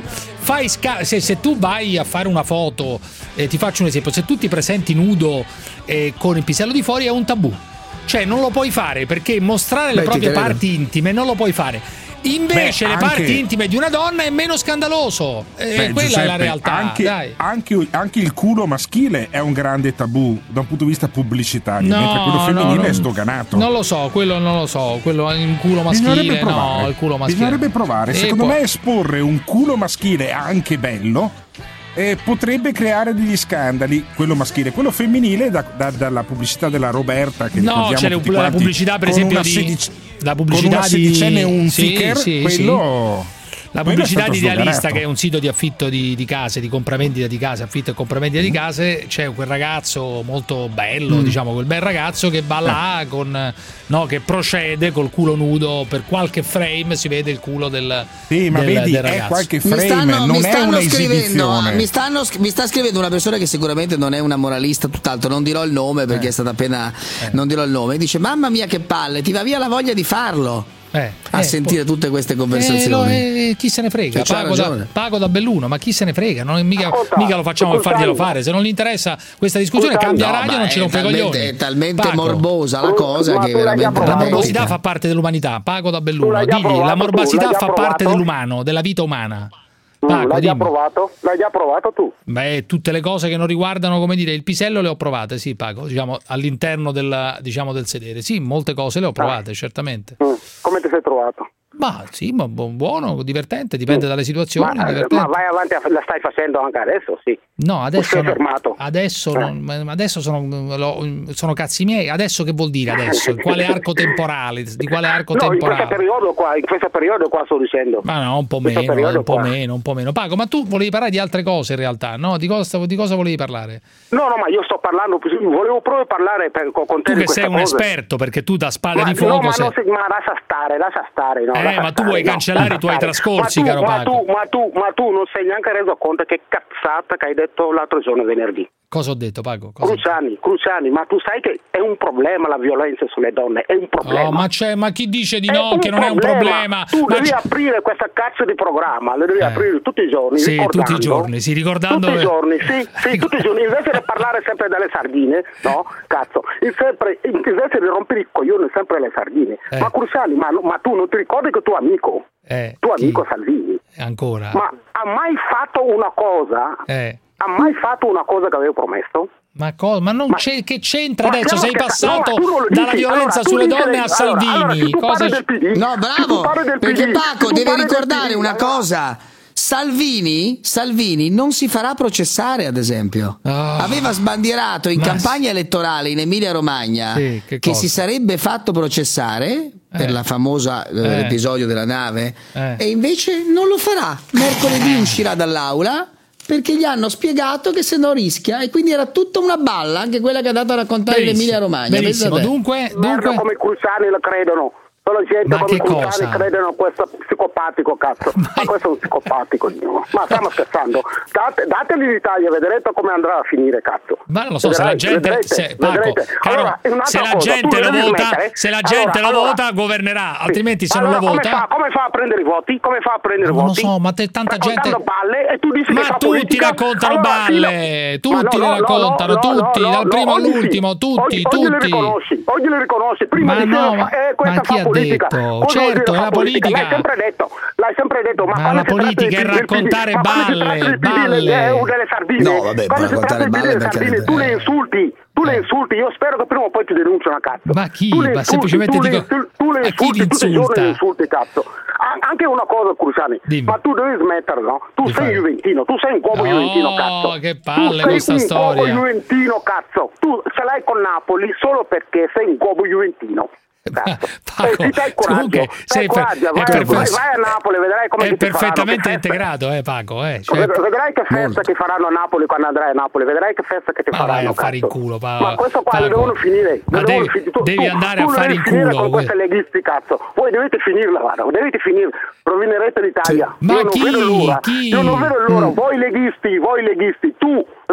fai sca- se, se tu vai a fare una foto, eh, ti faccio un esempio, se tu ti presenti nudo eh, con il pisello di fuori è un tabù, cioè non lo puoi fare perché mostrare Beh, le proprie credo. parti intime non lo puoi fare. Invece Beh, le anche... parti intime di una donna è meno scandaloso. Eh, Beh, quella Giuseppe, è la realtà. Anche, dai. anche, anche il culo maschile è un grande tabù da un punto di vista pubblicitario, No, mentre quello femminile no, è no. sdoganato. Non lo so, quello non lo so, quello il culo maschile, no, il culo maschile. Bisognerebbe provare. E Secondo poi- me esporre un culo maschile anche bello eh, potrebbe creare degli scandali, quello maschile. Quello femminile da, da- dalla pubblicità della Roberta che No, ricordiamo c'è le- tutti la quanti, pubblicità per con esempio una di sedici- la con pubblicità una sedicenne di Unziker, sì, sì, quello sì. La quello è pubblicità stato di Idealista, sdoganato. che è un sito di affitto di, di case, di compravendita di case, affitto e compravendita di case, c'è quel ragazzo molto bello, Mm. diciamo, quel bel ragazzo che va là con no, che procede col culo nudo, per qualche frame si vede il culo del, Sì, ma del, vedi, del è ragazzo. qualche Mi frame, stanno, non mi è stanno una scrivendo, esibizione. mi, stanno, mi sta scrivendo una persona che sicuramente non è una moralista, tutt'altro, non dirò il nome perché Eh. è stata appena. Non dirò il nome. Dice: mamma mia, che palle, ti va via la voglia di farlo. Eh, a eh, sentire tutte queste Eh, lo- conversazioni. eh, chi se ne frega? Cioè, c'ha pago, da, ragione. pago da belluno, ma chi se ne frega? Non, mica, Ascolta, mica lo facciamo per scusami. farglielo fare. Se non gli interessa questa discussione, Scusami. cambia No, radio, ma non ci è rompe i talmente- coglioni. è talmente Pago. morbosa la cosa Ma che tu l'hai veramente già la La morbosità becca. fa parte dell'umanità, pago da Tu belluno. l'hai già Digli, la provato tu? morbosità L'hai già fa parte provato? dell'umano, della vita umana. Mm, Pago, l'hai già dimmi. provato? L'hai già provato tu? Beh, tutte le cose che non riguardano, come dire, il pisello le ho provate, sì, Pago, diciamo, all'interno del, diciamo, del sedere. Sì, molte cose le ho provate, certamente. Mm, come ti sei trovato? Ma sì, ma bu- buono, divertente, dipende dalle situazioni. Ma, divertente. ma vai avanti, la stai facendo anche adesso, sì. No, adesso, sei no. fermato? adesso, Eh. non- ma adesso sono, lo- sono cazzi miei. Adesso che vuol dire adesso? In quale arco temporale? Di quale arco No, in questo temporale? periodo qua, in questo periodo qua sto dicendo. Ma no, un po' Questo meno, periodo un po' qua. meno, un po' meno. Pago, ma tu volevi parlare di altre cose in realtà, no? Di cosa, di cosa volevi parlare? No, no, ma io sto parlando, volevo proprio parlare per, con con te Tu di che sei questa un cosa. esperto, perché tu da spada Ma, di fuoco no, ma, sei... non si- ma lascia stare, lascia stare. No, Eh, lascia ma tu stare, vuoi no, cancellare lascia i tuoi stare. trascorsi, ma tu, caro ma Paco. tu, ma, tu, ma tu non sei neanche reso conto che cazzata che hai detto l'altro giorno venerdì. Cosa ho detto, Paco? Cosa... Cruciani, Cruciani, ma tu sai che è un problema la violenza sulle donne, è un problema. Oh, ma, c'è, ma chi dice di È no, un che non è un problema? Tu Ma devi c'è- aprire questa cazzo di programma, lo devi Eh. aprire tutti i giorni, Sì, ricordando. tutti i giorni, sì, ricordando... Tutti i giorni, sì, sì, tutti i giorni, invece di parlare sempre delle sardine, no? Cazzo, il sempre, invece di rompere i coglioni sempre alle sardine. Eh. Ma Cruciani, ma, ma tu non ti ricordi che tuo amico, Eh, tuo chi? amico Salvini, Ancora? ma ha mai fatto una cosa, Eh. ha mai fatto una cosa che avevo promesso? Ma, co- ma non c'è, che c'entra Ma adesso? stiamo Sei scherzando? passato No, ma tu non lo dalla dici. violenza Allora, tu sulle dici donne le- a allora, Salvini. allora, se tu Cosa parli del P D, No, se tu bravo, parli del P D, perché se Paco tu deve parli del ricordare P D, una allora- cosa. Salvini, Salvini non si farà processare, ad esempio. Ah. Aveva sbandierato in Ma- campagna elettorale in Emilia-Romagna Sì, che che cosa? si sarebbe fatto processare per Eh. la famosa eh, Eh. episodio della nave Eh. e invece non lo farà. Mercoledì uscirà dall'aula perché gli hanno spiegato che se no rischia, e quindi era tutta una balla, anche quella che ha dato a raccontare Benissimo, l'Emilia-Romagna. benissimo. Pensa te. Dunque, Guarda dunque... come i Cruciani lo credono. Solo gente Ma come che i Cruciani cosa? credono a questo psicopatico, cazzo. Ma questo è un psicopatico, Dio. Ma stiamo scherzando. Date, dateli l'Italia, vedrete come andrà a finire, cazzo. Ma non lo so, se la Vedrete, gente, vedrete, se, Paco, vedrete. caro, Allora, e un'altra se la cosa, gente tu lo devi vota, smettere. se la Allora, gente lo allora, vota, governerà, altrimenti se allora, non lo come vota. fa, come fa a prendere i voti? Come fa a prendere i Non lo voti? so, ma te tanta gente. Raccontando balle e tu dici Ma che fa tutti politica? raccontano Allora, balle, sì, tutti ma no, le no, no, raccontano, no, tutti, no, dal no, primo oggi sì. all'ultimo, tutti, oggi, oggi le tutti. riconosci, oggi le riconosci. Prima Ma dicevo, no, ma- eh, questa ma chi fa ha politica. detto? Cosa vuol Certo, dire è fa la politica. L'hai sempre detto, l'hai sempre detto. Ma, Ma quando la si tratta politica del è P D, raccontare ma quando si tratta balle, del P D, balle. le- eh, delle sardine, No, vabbè, quando si raccontare tratta del P D balle delle perché- sardine, tu le insulti. Tu le insulti, io spero che prima o poi ti denunciano a cazzo. Ma chi? Tu le Ma insulti, semplicemente tu le, dico- tu, tu le a chi insulti, li tutti i giorni insulta? le insulti, cazzo. An- anche una cosa, Cruciani, Dimmi. ma tu devi smettere, no? Tu Di sei fare. juventino, tu sei un cuovo No, juventino, cazzo. che palle tu questa sei un cuovo storia. juventino, cazzo. Tu ce l'hai con Napoli solo perché sei un cuovo juventino. Cazzo. Paco, Eh, ti dai coraggio, comunque, dai sei per- coraggio, è vai, per- vai, vai a Napoli, vedrai come è ti faranno, perfettamente che festa. integrato, eh, Paco. Eh, cioè, Ved- Vedrai che festa molto. ti faranno a Napoli quando andrai a Napoli, vedrai che festa che ti Ma faranno. vai a fare cazzo. in culo, Paco. Ma questo qua Paco. lo devono finire. Ma lo devono devi- fi- tu, devi tu- andare tu a fare devi in finire culo, con questi que- leghisti, cazzo. Voi dovete finirla, guarda, dovete finire. Rovinerete l'Italia. Ma Io non chi? vedo l'ora. Chi? Io non vedo l'ora. Mm. Voi leghisti, voi leghisti, tu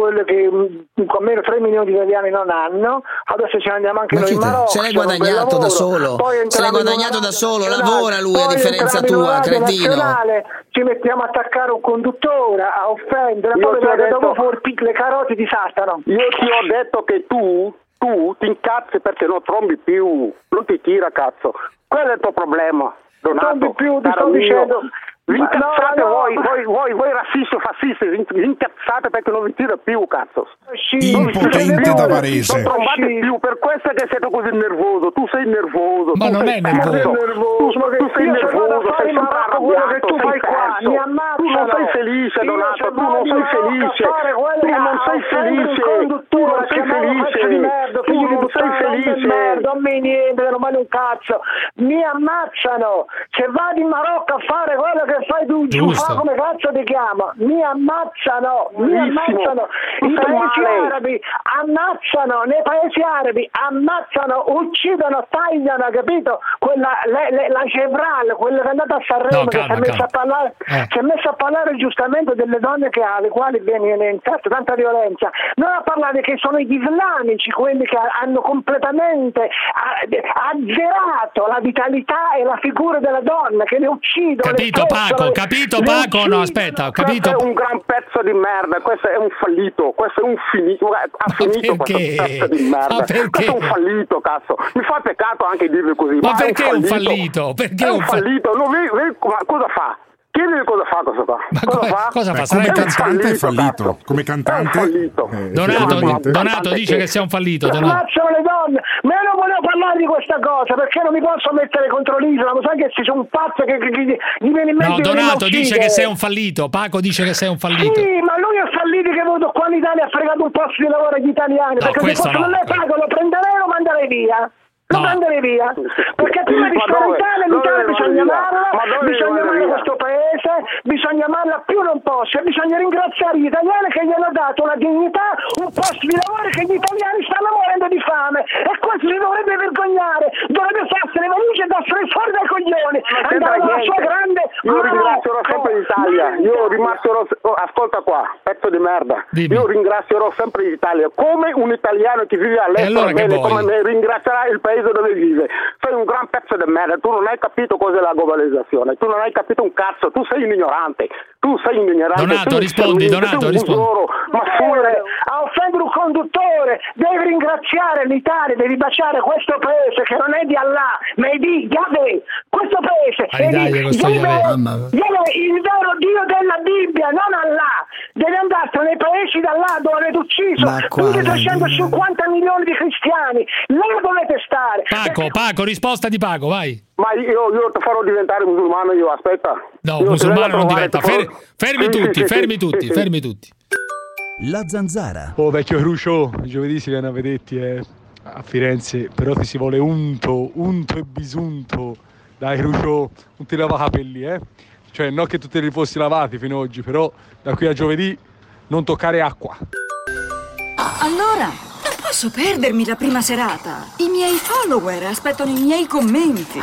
quello che mh, almeno tre milioni di italiani non hanno, adesso ce ne andiamo anche Ma noi chi in te- Marocco. se l'è c'è un bel guadagnato da lavoro. solo, Poi se l'è entriamo in una guadagnato da radio solo, nazionale, lavora lui a poi differenza entriamo in una tua, radio cretino. nazionale, ci mettiamo a attaccare un conduttore, a offendere, Io poi ti ho vedete, detto- dopo fuori le carote ti saltano. Io ti ho detto che tu, tu ti incazzi perché non trombi più, non ti tira cazzo. Quello è il tuo problema, Donato. Non di più, ti caro sto mio. dicendo, Vi incazzate no, no. voi, voi, voi, voi razzisti o fascisti, vi incazzate perché non vi tira più, cazzo. Impotente da Varese. Non trombate più, per questo che siete così nervoso. Tu sei nervoso. Ma tu non sei è nervoso. Tu, tu sei nervoso, sei sempre arrabbiato, tu sei fai qua, perso. mi ammazzano. Tu non sei felice, Donato, tu non sei felice. Tu non sei felice. Tu non sei felice. Tu non sei felice. Non mi niente, non male un cazzo. Mi ammazzano. Se vado in Marocco a fare quello che fai tu giù, fa come cazzo ti chiama? Mi ammazzano, mi ammazzano. I paesi arabi ammazzano, nei paesi arabi ammazzano, uccidono, tagliano, capito? Quella, le, le, la Cevral, quella che è andata a Sanremo, no, che calma, si è messa a parlare, eh. si è messa a parlare giustamente delle donne che alle quali viene intanto tanta violenza. Non a parlare che sono gli islamici quelli che hanno completamente azzerato la vitalità e la figura della donna, che le uccidono. Capito, le Paco, capito, Paco, no, aspetta, ho capito. Questo è un gran pezzo di merda, questo è un fallito, questo è un finito, ha finito questo pezzo di merda. Questo è un fallito, cazzo. Mi fa peccato anche dirvi così. Ma, ma perché è un fallito? fallito? Perché è un fallito? Non vedi, vedi, ma cosa fa? Chiedimi cosa fa questo qua. Ma cosa come, fa? cosa fa? Beh, come Sarà cantante è fallito. Cazzo. Come cantante. Eh, Donato, sì, Donato dice che sia un fallito. Donato. Ammazzano le donne, ma io non volevo parlare di questa cosa perché non mi posso mettere contro l'isola, ma sai che ci sono un pazzo che, che, che gli viene in mente. No, Donato dice che sei un fallito. Paco dice che sei un fallito. Sì, ma lui è fallito che è venuto qua in Italia e ha fregato un posto di lavoro agli italiani. No, perché se questo fosse no. non è Paco, lo prenderei e lo manderei via. Lo No. manderei via. Perché prima di Ma stare in dove? Italia, Dove l'Italia lo bisogna mandi via? amarla, Ma dove lo bisogna mandi amare via? questo paese, bisogna amarla più non posso e bisogna ringraziare gli italiani che gli hanno dato una dignità, un posto di lavoro che gli italiani stanno morendo di fame e questo si dovrebbe vergognare, dovrebbe farsene valigie e darsene fuori dai coglioni, andare alla sua grande io ringrazierò sempre l'Italia, io ringrazierò, oh, ascolta qua, pezzo di merda, Dimmi. io ringrazierò sempre l'Italia come un italiano che vive all'estero, allora che bene, vuoi? come me ringrazierà il paese dove vive. Sei un gran pezzo di merda, tu non hai capito cos'è la globalizzazione, tu non hai capito un cazzo, tu sei un ignorante, tu sei un ignorante. Donato, tu rispondi, sei un Donato, un rispondi. busoro, ma fuori. A offendere un conduttore, devi ringraziare l'Italia, devi baciare questo paese che non è di Allah, ma è di Yahweh. Questo paese Ai, è dai, di questo Yahweh, Yahweh. Yahweh, il vero Dio della Bibbia, non Allah. Devi andartene nei paesi da là dove avete ucciso più di trecentocinquanta milioni di cristiani. Là dovete stare. Paco, Paco, risposta di Paco, vai. Ma io, io ti farò diventare musulmano, io aspetta. No, Io ti musulmano vengo a non trovare, diventa. ti farò- Fer- fermi Sì, sì, tutti, sì, fermi sì, tutti, sì, fermi tutti. La Zanzara. Oh vecchio Crucio, giovedì si viene a vederti eh, a Firenze, però ti si vuole unto, unto e bisunto. Dai Crucio, non ti lava capelli, eh? Cioè, non che tu te li fossi lavati fino ad oggi, però da qui a giovedì non toccare acqua. Allora, non posso perdermi la prima serata. I miei follower aspettano i miei commenti.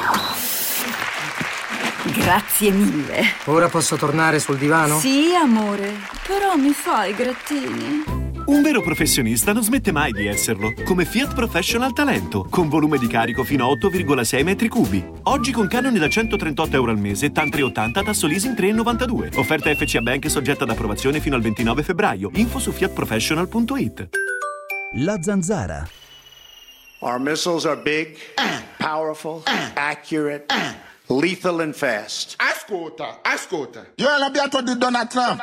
Grazie mille. Ora posso tornare sul divano? Sì, amore, però mi fai grattini. Un vero professionista non smette mai di esserlo, come Fiat Professional Talento, con volume di carico fino a otto virgola sei metri cubi. Oggi con canoni da centotrentotto euro al mese, TAN tre ottanta, tasso leasing tre virgola novantadue. Offerta F C A Bank soggetta ad approvazione fino al ventinove febbraio. Info su fiat professional punto it. La Zanzara. Our missiles are big, powerful, accurate, lethal and fast. Ascolta, ascolta. Io ho l'arrabbiato di Donald Trump.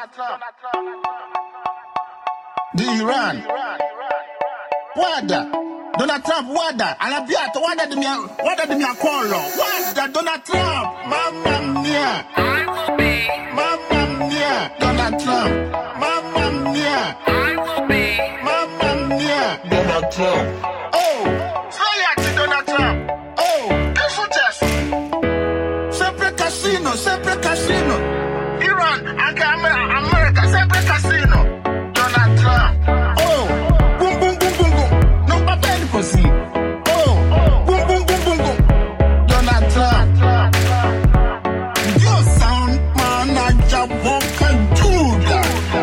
Di Iran. Guarda, Donald Trump, guarda, arrabbiato, guarda di mia, guarda di mia collo. Guarda, Donald Trump, mamma mia. I will be. Mamma mia, Donald Trump. Mamma mia. I will be. Mamma mia, Donald Trump. Oh, svegliati Donald Trump. Oh, che è successo? Sempre casino, sempre casino. Iran, anche America, America, sempre casino. Donald Trump. Oh, boom boom boom boom boom. Non va bene così. Oh, boom boom boom boom boom. Donald Trump. Dio San Manager Boca Giuda.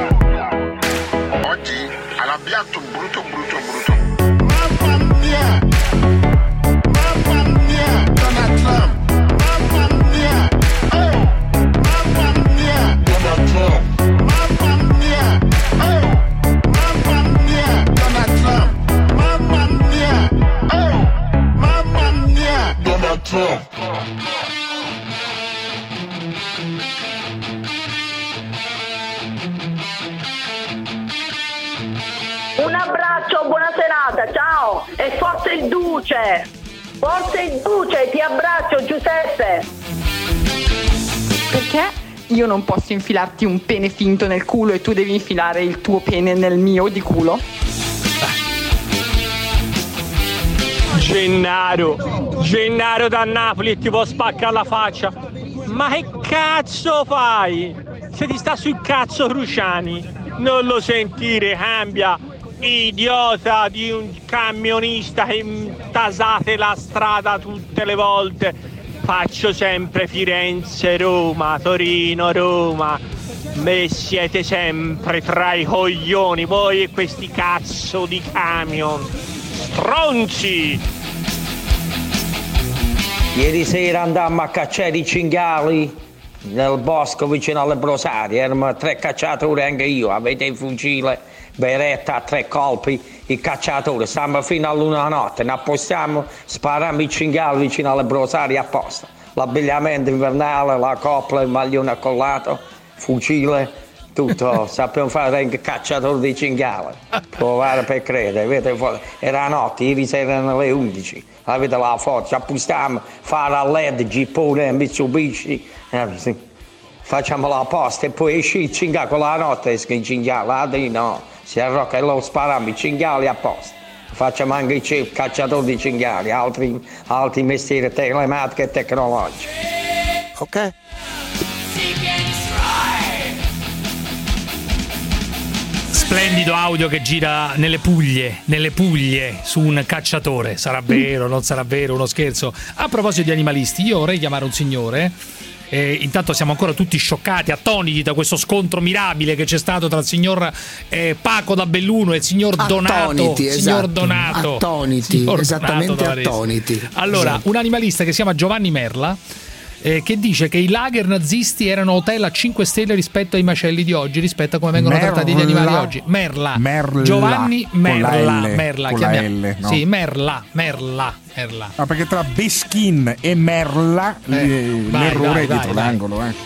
Oggi arrabbiato brutto brutto brutto. Mamma mia. Mamma mia. Donald Trump. Mamma mia. Oh, mamma mia. Donald Trump. Mamma mia. Oh. Mamma mia, Donald Trump. Mamma mia. Oh, mamma mia, Donald Trump. ciao, buona serata, ciao. E forza il Duce. Forza il Duce, ti abbraccio Giuseppe. Perché io non posso infilarti un pene finto nel culo e tu devi infilare il tuo pene nel mio di culo? Gennaro, Gennaro da Napoli, ti può spaccare la faccia. Ma che cazzo fai? Se ti sta sul cazzo Cruciani, non lo sentire, cambia. Idiota di un camionista che tasate la strada tutte le volte. Faccio sempre Firenze, Roma, Torino, Roma. Me siete sempre tra i coglioni, voi e questi cazzo di camion. Stronzi! Ieri sera andammo a cacciare i cinghiali nel bosco vicino alle Brosarie, erano tre cacciatori anche io, avete il fucile, beretta a tre colpi, i cacciatori, stiamo fino all'una notte, ne appostiamo, spariamo i cinghiali vicino alle Brosarie apposta, l'abbigliamento invernale, la coppola, il maglione accollato, fucile, tutto, sappiamo fare anche cacciatori di cinghiali, provare per credere, vedete, era notte, ieri sera erano le undici, avete la foto, ci appostiamo, fare a L E D, Gippone, Mitsubishi, eh, sì. Facciamo la posta e poi esci il cinghiale con la notte, esce il cinghiale, ah, di no, si arrocca e lo spariamo i cinghiali apposta. Facciamo anche i cacciatori di cinghiali, altri, altri mestieri telematici e tecnologici. Ok? Splendido audio che gira nelle Puglie, nelle Puglie su un cacciatore. Sarà vero, non sarà vero, uno scherzo. A proposito di animalisti, io vorrei chiamare un signore. Eh, intanto siamo ancora tutti scioccati, attoniti da questo scontro mirabile che c'è stato tra il signor eh, Paco da Belluno e il signor Donato. Attoniti, signor esatto. Donato. Attoniti, signor esattamente Donato attoniti. Allora, esatto. Un animalista che si chiama Giovanni Merla, Eh, che dice che i lager nazisti erano hotel a cinque stelle rispetto ai macelli di oggi, rispetto a come vengono Merla. trattati gli animali oggi. Merla, Merla. Giovanni Merla, Con la L, Merla, con la chiamiamo. L, no? Sì, Merla, Merla, Merla. Ah, perché tra Beskin e Merla Eh, eh, vai, l'errore vai, è dietro vai, l'angolo, eh.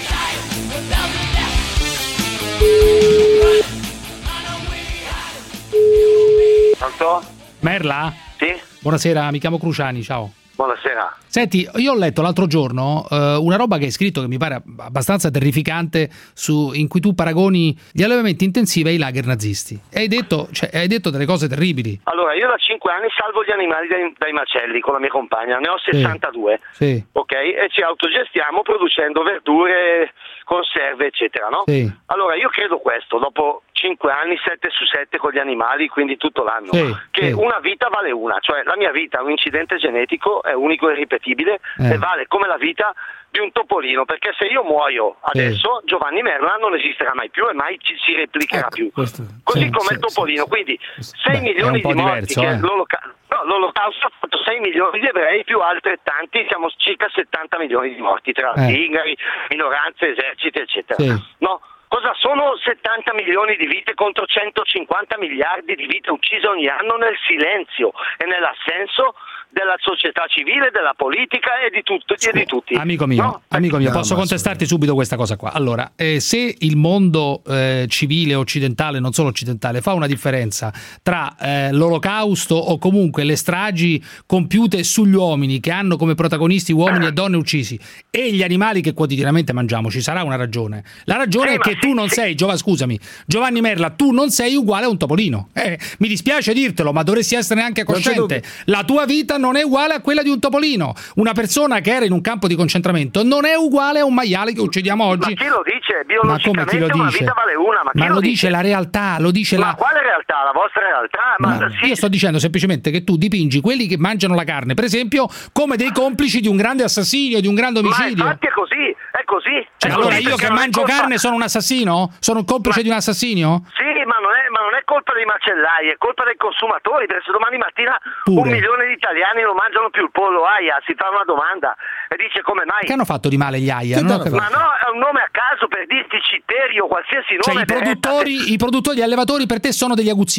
Pronto? Merla? Sì? Buonasera, mi chiamo Cruciani, ciao. Buonasera. Senti, io ho letto l'altro giorno eh, una roba che hai scritto che mi pare abbastanza terrificante, su, in cui tu paragoni gli allevamenti intensivi ai lager nazisti. E hai detto, cioè, hai detto delle cose terribili. Allora, io da cinque anni salvo gli animali dai, dai macelli con la mia compagna, ne ho sessantadue, sì. Ok? E ci autogestiamo producendo verdure, conserve, eccetera, no? Sì. Allora, io credo questo, dopo cinque anni, sette su sette con gli animali, quindi tutto l'anno, sì, che sì. una vita vale una, cioè la mia vita è un incidente genetico, è unico e irripetibile, Eh. e vale come la vita di un topolino, perché se io muoio adesso, sì. Giovanni Merla non esisterà mai più e mai ci si replicherà ecco, più. Questo, Così sì, come sì, il topolino, sì, quindi sì. sei Beh, milioni è un po' di morti, diverso, che eh. l'oloca- no, l'olocausto ha fatto sei milioni di ebrei più altrettanti, siamo circa settanta milioni di morti tra Eh. zingari, minoranze, eserciti, eccetera. Sì. No? Cosa sono settanta milioni di vite contro centocinquanta miliardi di vite uccise ogni anno nel silenzio e nell'assenso della società civile, della politica e di, tutto, e di tutti. Amico mio, no? amico mio, No, posso ma contestarti subito questa cosa qua. Allora, eh, se il mondo eh, civile occidentale, non solo occidentale, fa una differenza tra eh, l'olocausto o comunque le stragi compiute sugli uomini che hanno come protagonisti uomini e donne uccisi e gli animali che quotidianamente mangiamo, ci sarà una ragione. La ragione Eh, è che sì, tu non sì. sei, Giova, scusami, Giovanni Merla, tu non sei uguale a un topolino. Eh, mi dispiace dirtelo, ma dovresti essere anche Non c'è cosciente. La tua vita non è uguale a quella di un topolino. Una persona che era in un campo di concentramento non è uguale a un maiale che uccidiamo oggi. Ma chi lo dice? Ma come chi lo Biologicamente una dice? vita vale una, ma chi Ma lo lo dice? dice la realtà, lo dice Ma la... quale realtà? La vostra realtà? Ma, Ma sì, io sto dicendo semplicemente che tu dipingi quelli che mangiano la carne, per esempio, come dei complici di un grande assassinio, di un grande ma omicidio. infatti è così, è così. Cioè, È allora così, io perché che non è mangio colpa- carne sono un assassino? Sono un complice Ma- di un assassinio? Sì, ma non è, ma non è colpa dei macellai, è colpa dei consumatori, perché se domani mattina Pure. un milione di italiani non mangiano più il pollo aia, si fa una domanda e dice come mai? Che hanno fatto di male gli Aia? Non ho capito. Ma no, è un nome a caso per dirti Citterio, qualsiasi Cioè nome. i produttori, i produttori, gli allevatori per te sono degli aguzzini?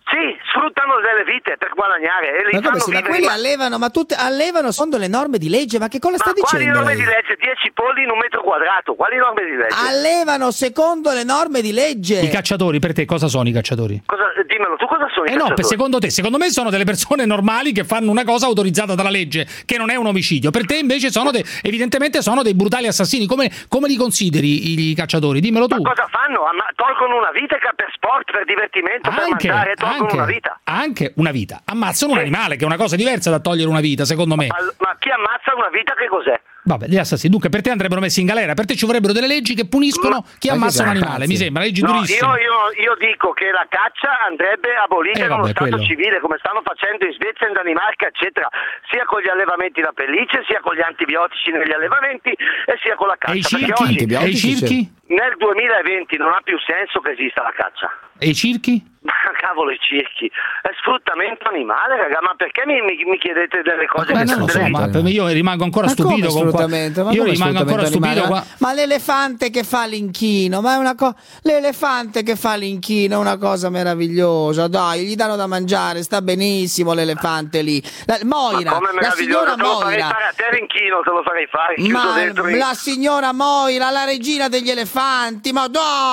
Sì, sfruttano delle vite per guadagnare e li Ma come fanno si, ma vivere quelli in- allevano, ma tutte allevano secondo le norme di legge, ma che cosa sta Ma quali dicendo norme lei? di legge? dieci polli in un metro quadrato, quali norme di legge? Allevano secondo le norme di legge. I cacciatori, per te cosa sono i cacciatori? Cosa, dimmelo, tu cosa sono i Eh no, per- cacciatori? secondo te, secondo me sono delle persone normali che fanno una cosa autorizzata dalla legge, che non è un omicidio. Per te invece sono de- evidentemente sono dei brutali assassini. Come, come li consideri i cacciatori? Dimmelo tu. Ma cosa fanno? Amma- tolgono una vita che per sport, per divertimento, per Anche, mangiare, tolgono anche, una vita. anche una vita. Ammazzano un animale, che è una cosa diversa da togliere una vita, secondo me. Ma, ma chi ammazza una vita che cos'è? Vabbè, gli assassini. Dunque, per te andrebbero messi in galera. Per te ci vorrebbero delle leggi che puniscono chi Ma che ammazza un cazzo? animale. Mi sembra, leggi No, durissime. io, io, io dico che la caccia andrebbe abolita Eh, con lo vabbè, Stato quello. civile, come stanno facendo in Svezia, in Danimarca, eccetera, sia con gli allevamenti da pellicce, sia con gli antibiotici negli allevamenti e sia con la caccia. E i Perché circhi? oggi, E i circhi? nel duemilaventi non ha più senso che esista la caccia. E i circhi? Ma cavolo, i circhi è sfruttamento animale, raga. Ma perché mi, mi, mi chiedete delle cose Ma che non lo so, delle- ma per me io rimango ancora Ma come stupito con qua- sfruttamento? Ma io come rimango ancora sfruttamento stupito animale? qua. Ma l'elefante che fa l'inchino, ma è una cosa. L'elefante che fa l'inchino è una cosa meravigliosa. Dai, gli danno da mangiare, sta benissimo l'elefante lì. La, Moira, Ma come la meraviglioso, signora te lo farei Moira. fare a te l'inchino, te lo farei fare chiuso Ma dentro in- la signora Moira, la regina degli elefanti, ma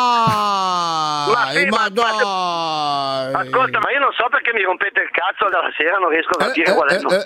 dai! Ma sì, ma ma- dai! Ascolta, ma io non so perché mi rompete il cazzo dalla sera, non riesco a capire qual è. no.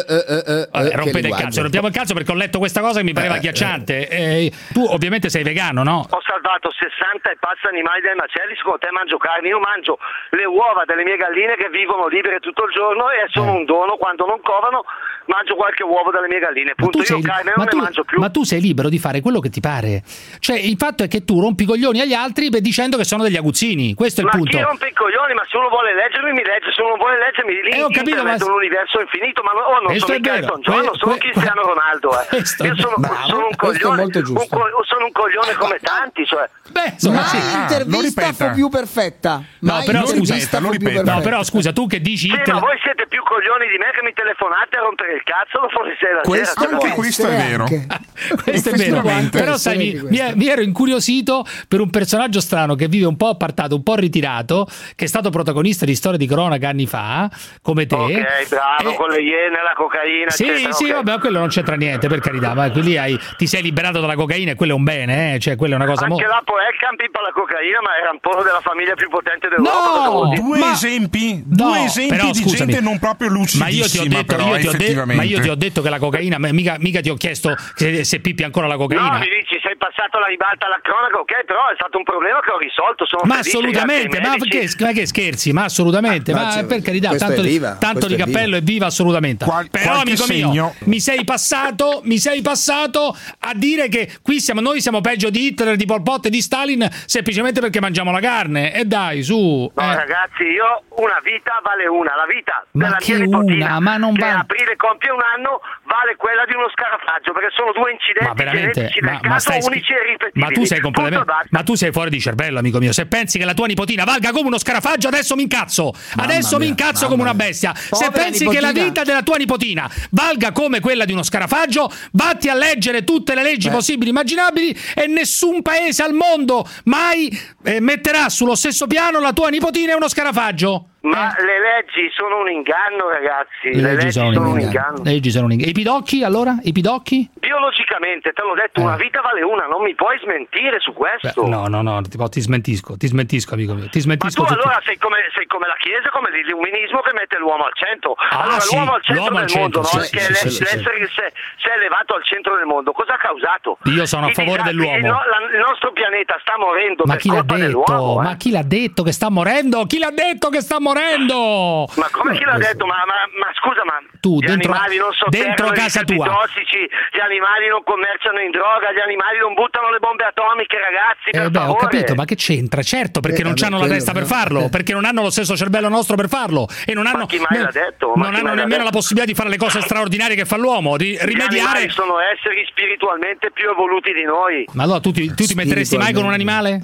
Vabbè, che rompete il linguaggio. cazzo, rompiamo il cazzo perché ho letto questa cosa che mi pareva agghiacciante. Eh, tu ovviamente sei vegano, no? Ho salvato sessanta e passa animali dai macelli, secondo te mangio carne? Io mangio le uova delle mie galline che vivono libere tutto il giorno e sono un dono, quando non covano mangio qualche uovo dalle mie galline, Ma punto. tu, Io sei, carne ma, non tu, ne mangio più. ma tu sei libero di fare quello che ti pare. Cioè, il fatto è che tu rompi i coglioni agli altri beh, dicendo che sono degli aguzzini. Questo è il Ma punto. chi rompe i coglioni? Ma se uno vuole leggermi mi legge, se uno non vuole leggermi lì Eh, ho capito, internet ma- è un universo infinito, ma no, oh, non Questo sono è mica vero. Elton John, non Que- sono que- Cristiano Ronaldo, eh. Questo è Io sono, bravo, sono un questo è coglione, molto giusto. un co- sono un coglione come tanti, cioè. Beh, insomma, Mai sì. intervista fu più perfetta. No, Mai però scusa, intervista fu più perfetta. no, però scusa, tu che dici Sì, Hitler- ma voi siete più coglioni di me che mi telefonate a rompere il cazzo dopo le sei la Questo- sera. anche questo è vero. questo è vero. Effettivamente. Però sai, mi, mi, mi ero incuriosito per un personaggio strano che vive un po' appartato, un po' ritirato, che è stato protagonista di storie di cronaca anni fa, come te. Ok, bravo, E- con le iene, la cocaina, Sì, eccetera, sì, ok. vabbè, ma quello non c'entra niente, per carità, ma lì hai, ti sei liberato dalla cocaina e quello è un bene, eh? Cioè, quella è una cosa Anche mo- là Poelkamp pippa la cocaina, ma era un po' della famiglia più potente d'Europa. No! cosa vuol dire? Due Ma- esempi, No, due esempi però, di scusami. gente non proprio Ma io ti ho lucidissima, detto, però, io ti ho de- effettivamente. ma io ti ho detto che la cocaina, ma mica, mica ti ho chiesto se, se pippi ancora la cocaina. No, mi dici, sei passato alla ribalta alla cronaca, ok, però è stato un problema che ho risolto. Sono Ma felice, assolutamente, grazie ai ma medici. che, ma che scherzi, ma assolutamente, Ah, ma ma c'è- per carità, questo tanto, è di, viva, tanto questo di è cappello viva. e viva assolutamente. Qual- Però qualche amico segno. mio, mi sei passato, mi sei passato a dire che qui siamo noi siamo peggio di Hitler, di Pol Pot e di Stalin semplicemente perché mangiamo la carne. E dai, su. No, eh. ragazzi, io una vita vale una. La vita Ma della che mia nipotina, una? Ma non che vale- a aprile compie un anno, vale quella di uno scarafaggio, perché sono due incidenti Ma veramente, genetici ma, del ma caso stai schi- unici e ripetibili. ma tu sei Punto e completamente, basta. ma tu sei fuori di cervello, amico mio. Se pensi che la tua nipotina valga come uno scarafaggio, adesso mi incazzo. Adesso mi mia, incazzo mamma come una mia. bestia. Se Povera pensi che la nipotina. vita della tua nipotina valga come quella di uno scarafaggio, vatti a leggere tutte le leggi possibili e immaginabili e nessun paese al mondo mai eh, metterà sullo stesso piano la tua nipotina e uno scarafaggio. Ma le leggi sono un inganno, ragazzi. Le leggi sono un inganno. Le leggi sono un inganno. E i pidocchi allora? I pidocchi? Biologicamente, te l'ho detto, una vita vale una, non mi puoi smentire su questo. Beh, no, no, no, ti, ti smentisco, ti smentisco, amico mio. Ti Ma smentisco. tu tutto. allora sei come, sei come la Chiesa, come l'illuminismo che mette l'uomo al centro. Ah, allora sì, l'uomo al centro l'uomo del al centro, mondo, no? sì, Che sì, le- sì, sì, l'essere che si è- si è elevato al centro del mondo, cosa ha causato? Io sono a I favore disastri, dell'uomo. Il, no- la- il nostro pianeta sta morendo Ma per chi l'ha colpa detto? dell'uomo. eh. Ma chi l'ha detto che sta morendo? Chi l'ha detto che sta morendo? Ma come chi l'ha detto? Ma, ma- ma scusa, ma Tu, gli dentro- animali non dentro sotterrano i casa rifiuti tua. tossici, gli animali non commerciano in droga, gli animali non buttano le bombe atomiche, ragazzi, per Eh beh, ho favore. capito, ma che c'entra? Certo, perché Eh, non vabbè, hanno la quello testa per però. farlo, Eh. perché non hanno lo stesso cervello nostro per farlo e non hanno chi mai ne- l'ha detto? Ma non chi hanno mai l'ha nemmeno detto? la possibilità di fare le cose straordinarie che fa l'uomo, di Gli rimediare. animali sono esseri spiritualmente più evoluti di noi. Ma allora tu ti, tu ti metteresti mai con un animale? Ma,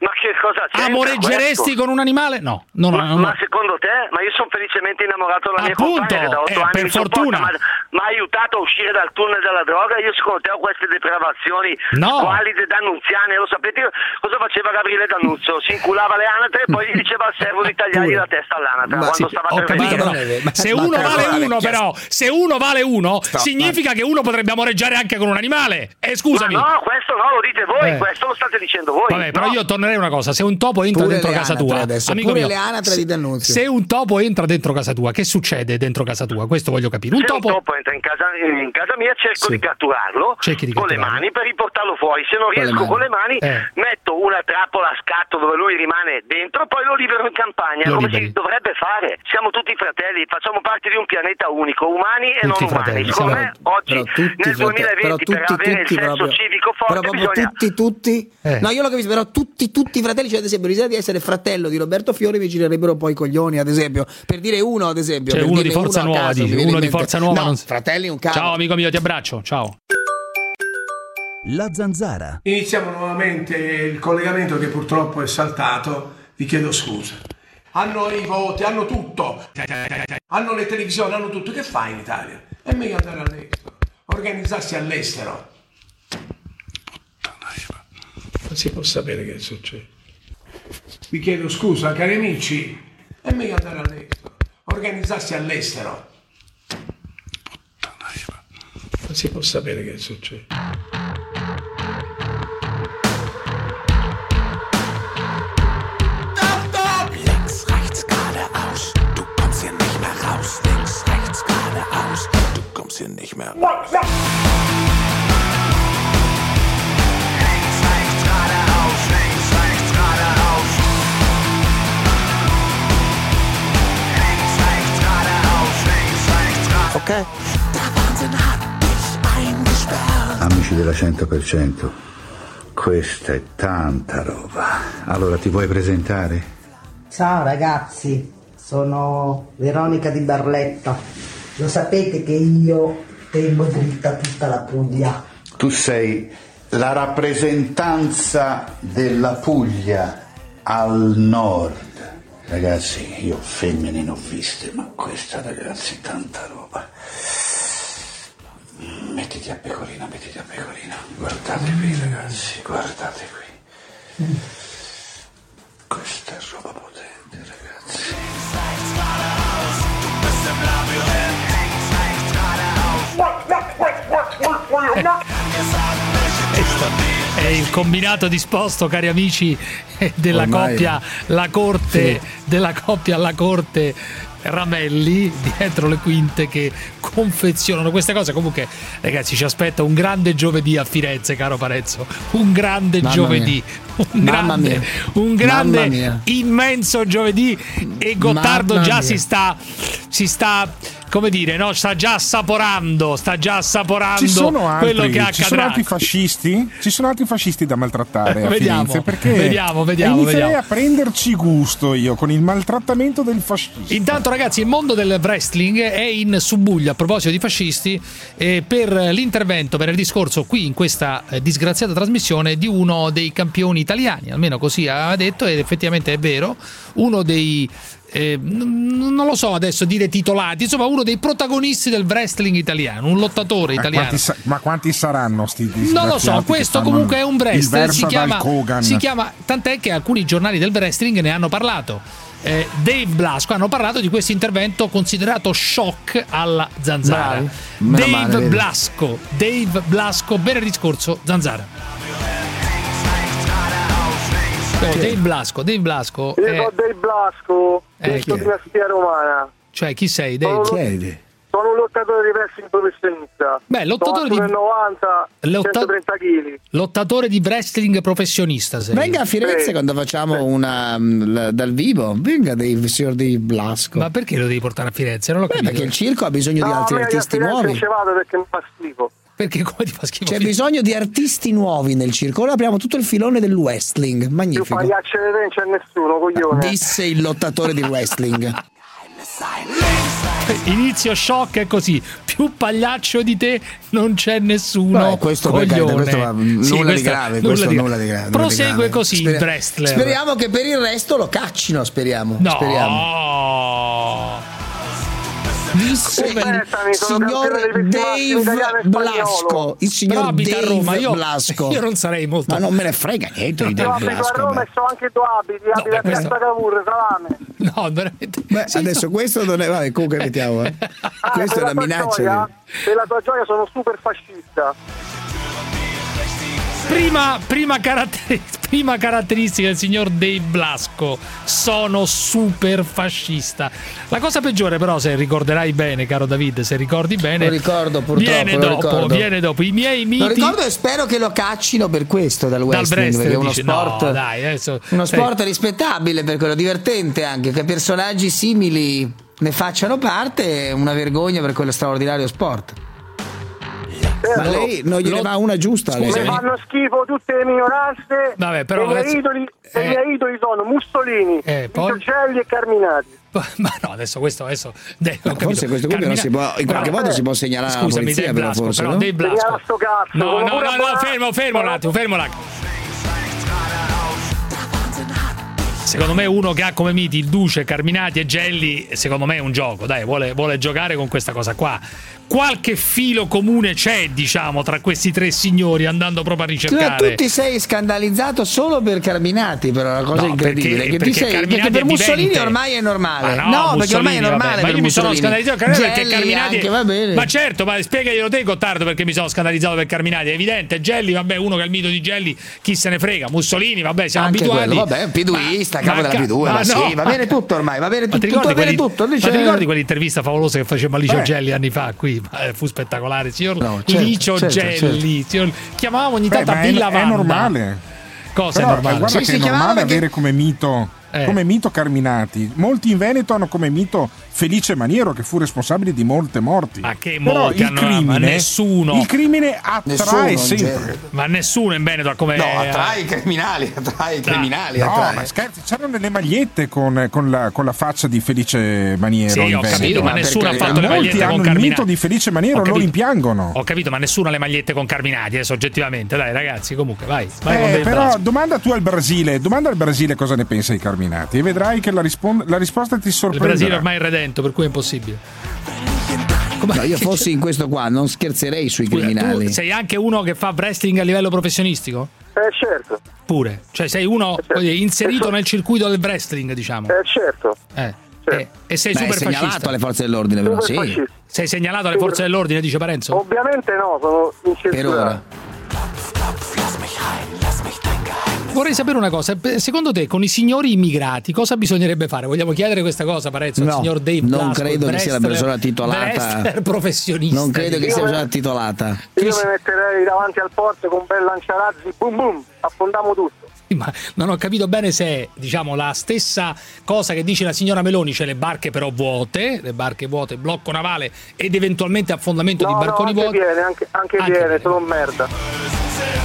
Ma che cosa c'è? Amoreggeresti con un animale? No, no, no, ma, no, ma no. secondo te? Ma io sono felicemente innamorato della mia Appunto, compagna che da otto eh, anni per mi sopporta, fortuna. ma mi ha aiutato a uscire dal tunnel della droga. Io secondo te ho queste depravazioni No. squalide dannunziane. Lo sapete cosa faceva Gabriele D'Annunzio? Si inculava le anatre e poi gli diceva al servo di tagliargli la testa all'anatra Ma quando sì, stava ho capito, però, se uno vale uno però, se uno vale uno, Stop, significa che uno potrebbe amoreggiare anche con un animale. Eh, scusami. Ma no, questo no, lo dite voi, Eh. questo lo state dicendo voi. Vabbè, però no? io tornerei a una cosa, se un topo entra Pure dentro le casa anatre tua, adesso, amico pure mio, le anatre se, di D'Annunzio. se un topo entra dentro casa tua, che succede dentro casa tua? Questo voglio capire. Un Se topo un topo entra in casa, in casa mia cerco Sì. di catturarlo Cerchi di con le catturarlo. mani per riportarlo fuori. Se non Con le riesco mani. con le mani, Eh. metto una trappola a scatto dove lui rimane dentro, poi lo libero in campagna, Lo come liberi. si dovrebbe fare. Siamo tutti fratelli, facciamo parte di un pianeta unico, umani e Tutti non umani. fratelli, Secondo siamo- me oggi Però tutti nel fratelli, duemilaventi però per tutti, avere tutti il senso proprio- civico però forte proprio bisogna tutti, tutti. Eh. No, io l'ho capito, però tutti, tutti i fratelli, cioè ad esempio, l'idea di essere fratello di Roberto Fiori mi girerebbero poi i coglioni, ad esempio, per dire uno, ad esempio. Cioè per uno di dirne Forza a Nuova, caso, dici, mi viene uno in di mente. Forza Nuova No, non s- fratelli un caso. Ciao amico mio, ti abbraccio. Ciao. La Zanzara. Iniziamo nuovamente il collegamento che purtroppo è saltato, vi chiedo scusa. Hanno i voti, hanno tutto, hanno le televisioni, hanno tutto. Che fai in Italia? È meglio andare all'estero, organizzarsi all'estero. Non si può sapere che succede. Vi chiedo scusa, cari amici, è meglio andare all'estero, organizzarsi all'estero. Non si può sapere che succede. Links, rechts, geradeaus, du kommst hier nicht mehr raus. Links, rechts, geradeaus, du kommst hier nicht mehr raus. Links, rechts, geradeaus, links, rechts, geradeaus. Links, rechts, geradeaus, links, rechts, geradeaus. Ok. Der Wahnsinn hat dich eingesperrt. Amici della cento per cento, questa è tanta roba. Allora ti vuoi presentare? Ciao ragazzi, sono Veronica di Barletta. Lo sapete che io tengo dritta tutta la Puglia. Tu sei la rappresentanza della Puglia al nord. Ragazzi, io femmine ne ho viste, ma questa, ragazzi, tanta roba. Mettiti a pecorina, mettiti a pecorina. Guardate qui, ragazzi, guardate qui. Questa è roba potente, ragazzi. Questo è il combinato disposto, cari amici, della Ormai. coppia La Corte, Sì. della coppia La Corte Ramelli, dietro le quinte, che confezionano queste cose. Comunque, ragazzi, ci aspetta un grande giovedì a Firenze, caro Parezzo. Un grande Mamma giovedì, mia. un Mamma grande, mia. un Mamma grande mia. immenso giovedì. E Gottardo Mamma già mia. si sta, si sta, come dire, no? Sta già assaporando, sta già assaporando Ci sono altri, quello che accadrà. ci sono altri fascisti? Ci sono altri fascisti da maltrattare a Vediamo, Firenze, perché vediamo, vediamo, inizierei vediamo. a prenderci gusto io con il maltrattamento del fascista. Intanto, ragazzi, il mondo del wrestling è in subbuglio a proposito di fascisti, eh, per l'intervento venerdì scorso qui in questa eh, disgraziata trasmissione di uno dei campioni italiani, almeno così ha detto, ed effettivamente è vero, uno dei eh, n- non lo so adesso dire titolati, insomma uno dei protagonisti del wrestling italiano, un lottatore Ma italiano. quanti, sa- ma quanti saranno sti Non lo disgraziati so, che questo fanno comunque è un il wrestler, si verso chiama, dal Kogan? si chiama, tant'è che alcuni giornali del wrestling ne hanno parlato. Eh, Dave Blasco hanno parlato di questo intervento considerato shock alla Zanzara. Bravi. Meno Dave male, vedi. Blasco, Dave Blasco, venerdì scorso Zanzara. Oh, Dave Blasco, Dave Blasco. Io è- sono Dave Blasco, Eh, eh, chi è? dinastia romana. Cioè, chi sei, Dave? Sono, sono un lottatore di wrestling professionista. Beh, lottatore di- Sono alto uno e novanta, Lotta- centotrenta chili. Lottatore di wrestling professionista sei. Venga a Firenze Sì. quando facciamo una mm, la- dal vivo. Venga Dave, signor Dave Blasco. Ma perché lo devi portare a Firenze? Non l'ho Beh, capito. perché il circo ha bisogno di No, altri a me a artisti Firenze nuovi. non ci vado perché mi fa schifo. Perché come ti fa schifo? C'è bisogno di artisti nuovi nel circo. Ora apriamo tutto il filone del wrestling. Più Magnifico. pagliacce di te non c'è nessuno, coglione. Disse il lottatore di wrestling. Inizio shock è così, più pagliaccio di te non c'è nessuno. Beh, questo, coglione. questo va, nulla, sì, di grave, nulla questo di nulla di grave. Prosegue nulla di grave. così Speri- il wrestler. Speriamo che per il resto lo caccino, speriamo. No. Speriamo. Disse il sono signor campione dei massimi italiano Dave e Blasco, spagnolo. il signor Però abita a Dave Roma, io- Blasco. io non sarei molto- Ma non me ne frega niente di Io Dave abito a Blasco. Roma beh. e so anche dove abiti, abito a questo- Piazza Cavour, Salame. No, veramente. Beh, adesso questo non è. Vabbè, comunque mettiamo. Eh. Ah, Questa è per una la tua minaccia. gioia, di- per la tua gioia sono super fascista. Prima, prima, caratter- prima caratteristica del signor Dave Blasco: sono super fascista. La cosa peggiore, però, se ricorderai bene, caro David, se ricordi bene, Lo ricordo, purtroppo, viene lo dopo, ricordo. viene dopo i miei miti. Lo ricordo e spero che lo caccino per questo dal Dal wrestling, wrestling, perché è uno dici, sport, no, dai, adesso, uno sai- sport rispettabile, per quello divertente anche, che personaggi simili ne facciano parte, è una vergogna per quello straordinario sport. Ma lei non gliene Lo- va una giusta? Scusa, lei? Mi fanno schifo tutte le minoranze. Vabbè, però e i miei adesso- idoli, e eh. i miei idoli sono Mussolini, Eh, poi? Piccioccelli e Carminati. Ma no, adesso questo adesso dai, ho No, capito. forse questo qui però si può- in qualche Però- modo si può segnalare alla Scusami, polizia, Dave però, Blasco, forse, però no? Dave Blasco. Segnala sto cazzo, No, sono no, pure no, no, buono. fermo, fermo un attimo, fermo un attimo. Secondo me uno che ha come miti il Duce, Carminati e Gelli, secondo me è un gioco, dai, vuole, vuole giocare con questa cosa qua. Qualche filo comune c'è, diciamo, tra questi tre signori, andando proprio a Cioè, ricercare. tu ti sei scandalizzato solo per Carminati, però è una cosa No, incredibile. perché- che ti perché sei, Carminati perché per è Mussolini vivente. ormai è normale. Ma no, no, perché ormai è Mussolini, normale. vabbè. Per Ma io mi sono Mussolini. scandalizzato per Carminati perché Gelli Carminati anche, va bene. Ma certo, ma spiegaglielo te, Gottardo, perché mi sono scandalizzato per Carminati. È evidente, Gelli, vabbè, uno che è il mito di Gelli, chi se ne frega. Mussolini, vabbè, siamo Anche abituati. quello, vabbè, piduista, Ma- capo della ma P due, ca- ma, ma sì, no. va bene tutto ormai, va bene Ma tutto, ti tutto va ricordi, bene quelli- tutto. ma Dice- ti ricordi quell'intervista favolosa che faceva Licio Eh. Gelli anni fa qui? Ma, eh, fu spettacolare, signor No, certo, Licio certo, Gelli. Signor- chiamavamo ogni Beh, tanto a ma è, Villa è Wanda. normale. Cosa Però, è normale? Guarda Sì, che si è chiamava normale perché- avere come mito, Eh. come mito Carminati. Molti in Veneto hanno come mito Felice Maniero, che fu responsabile di molte morti. Ma che Però molti il hanno- crimine, ma nessuno. il crimine attrae Nessuno, sempre. Ma nessuno in Veneto ha come. No, attrae i criminali, attrae i criminali, No, attrae. ma scherzi, c'erano le magliette con, con la, con la faccia di Felice Maniero. Sì, in ho Veneto. capito, ma ma nessuno ha perché fatto le Molti magliette hanno con il Carminati. mito di Felice Maniero Ho e lo capito. rimpiangono. Ho capito, ma nessuno ha le magliette con Carminati, adesso oggettivamente, dai ragazzi, comunque, vai. vai con Eh, Dave però Blasco. domanda tu al Brasile, domanda al Brasile cosa ne pensa di Carminati e vedrai che la, rispon- la risposta ti Il sorprenderà. Brasile ormai è redento, per cui è impossibile. No, io fossi in questo qua non scherzerei sui Scusa, criminali. tu sei anche uno che fa wrestling a livello professionistico? Eh certo, Pure. Cioè sei uno certo. voglio dire, inserito Eh, nel circuito del wrestling, diciamo. eh certo. Eh. Certo. Eh, E sei Beh, super è segnalato fascista. alle forze dell'ordine, però Super sì. fascista. Sei segnalato alle forze dell'ordine, dice Parenzo? Ovviamente no, sono Per incensurato. ora. Vorrei sapere una cosa, secondo te con i signori immigrati cosa bisognerebbe fare? Vogliamo chiedere questa cosa, Parenzo, al No, signor Dave non Blasco, credo il che sia la wrestler- persona titolata. wrestler professionista. Non credo che Io- sia una persona titolata. Io mi metterei davanti al porto con un bel lanciarazzi, boom boom, affondiamo tutto. Ma non ho capito bene se è, diciamo, la stessa cosa che dice la signora Meloni, cioè le barche però vuote, le barche vuote, blocco navale ed eventualmente affondamento No, di no, barconi anche vuoti. viene, anche, anche Anche viene, viene. sono merda.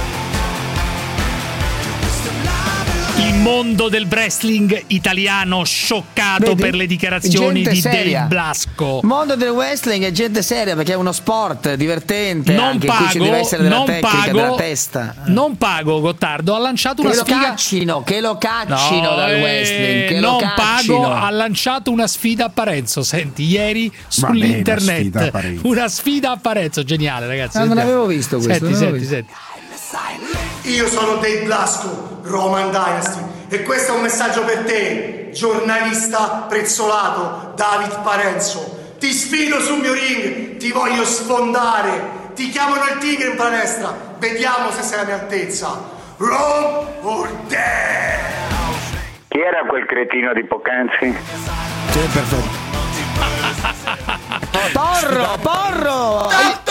Il mondo del wrestling italiano scioccato Vedi? per le dichiarazioni Gente di seria. Dave Blasco. Mondo del wrestling è gente seria perché è uno sport divertente, Non anche in cui ci pago, deve essere della non tecnica, pago, della testa. non pago, Gottardo, ha lanciato Che una lo sfiga. caccino, che lo caccino No, dal eh, wrestling, che non lo caccino. pago, ha lanciato una sfida a Parenzo. Senti, ieri Va bene, sull'internet sfida a Parenzo. una sfida a Parenzo, geniale, ragazzi. Ah, non sentiamo. avevo visto questo, Senti, non avevo senti, visto. senti. Io sono Dave Blasco, Roman Dynasty, e questo è un messaggio per te, giornalista prezzolato David Parenzo. Ti sfido sul mio ring, ti voglio sfondare, ti chiamano il tigre in palestra, vediamo se sei alla mia altezza. Raw or dead! Chi era quel cretino di poc'anzi? Sì, perfetto. Porro, porro!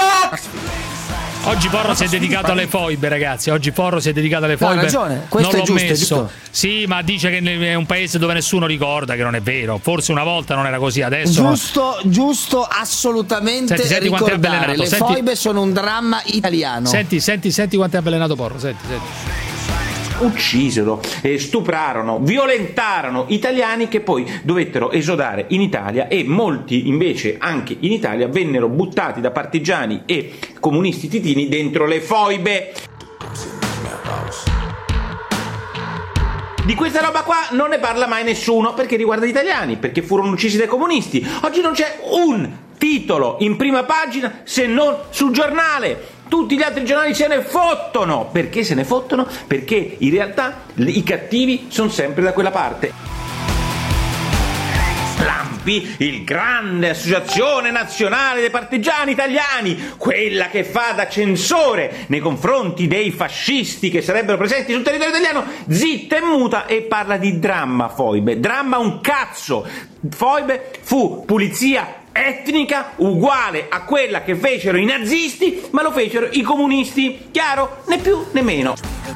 Oggi Porro si è dedicato alle foibe, ragazzi. Oggi Porro si è dedicato alle No, ha foibe. ragione, questo non è l'ho giusto, è messo. giusto. Sì, ma dice che è un paese dove nessuno ricorda, che non è vero. Forse una volta non era così, adesso. Giusto, giusto, assolutamente Senti, senti quanto è ricordare. avvelenato, Le senti- foibe sono un dramma italiano. Senti, senti, senti quanto è avvelenato Porro. Senti, senti. uccisero, eh, stuprarono, violentarono italiani che poi dovettero esodare in Italia, e molti invece anche in Italia vennero buttati da partigiani e comunisti titini dentro le foibe. Di questa roba qua non ne parla mai nessuno, perché riguarda gli italiani, perché furono uccisi dai comunisti. Oggi non c'è un titolo in prima pagina se non sul Giornale. Tutti gli altri giornali se ne fottono. Perché se ne fottono? Perché in realtà i cattivi sono sempre da quella parte. L'ANPI, il grande associazione nazionale dei partigiani italiani, quella che fa da censore nei confronti dei fascisti che sarebbero presenti sul territorio italiano, zitta e muta e parla di dramma foibe. Dramma un cazzo! Foibe fu pulizia etnica uguale a quella che fecero i nazisti, ma lo fecero i comunisti. Chiaro? Né più né meno.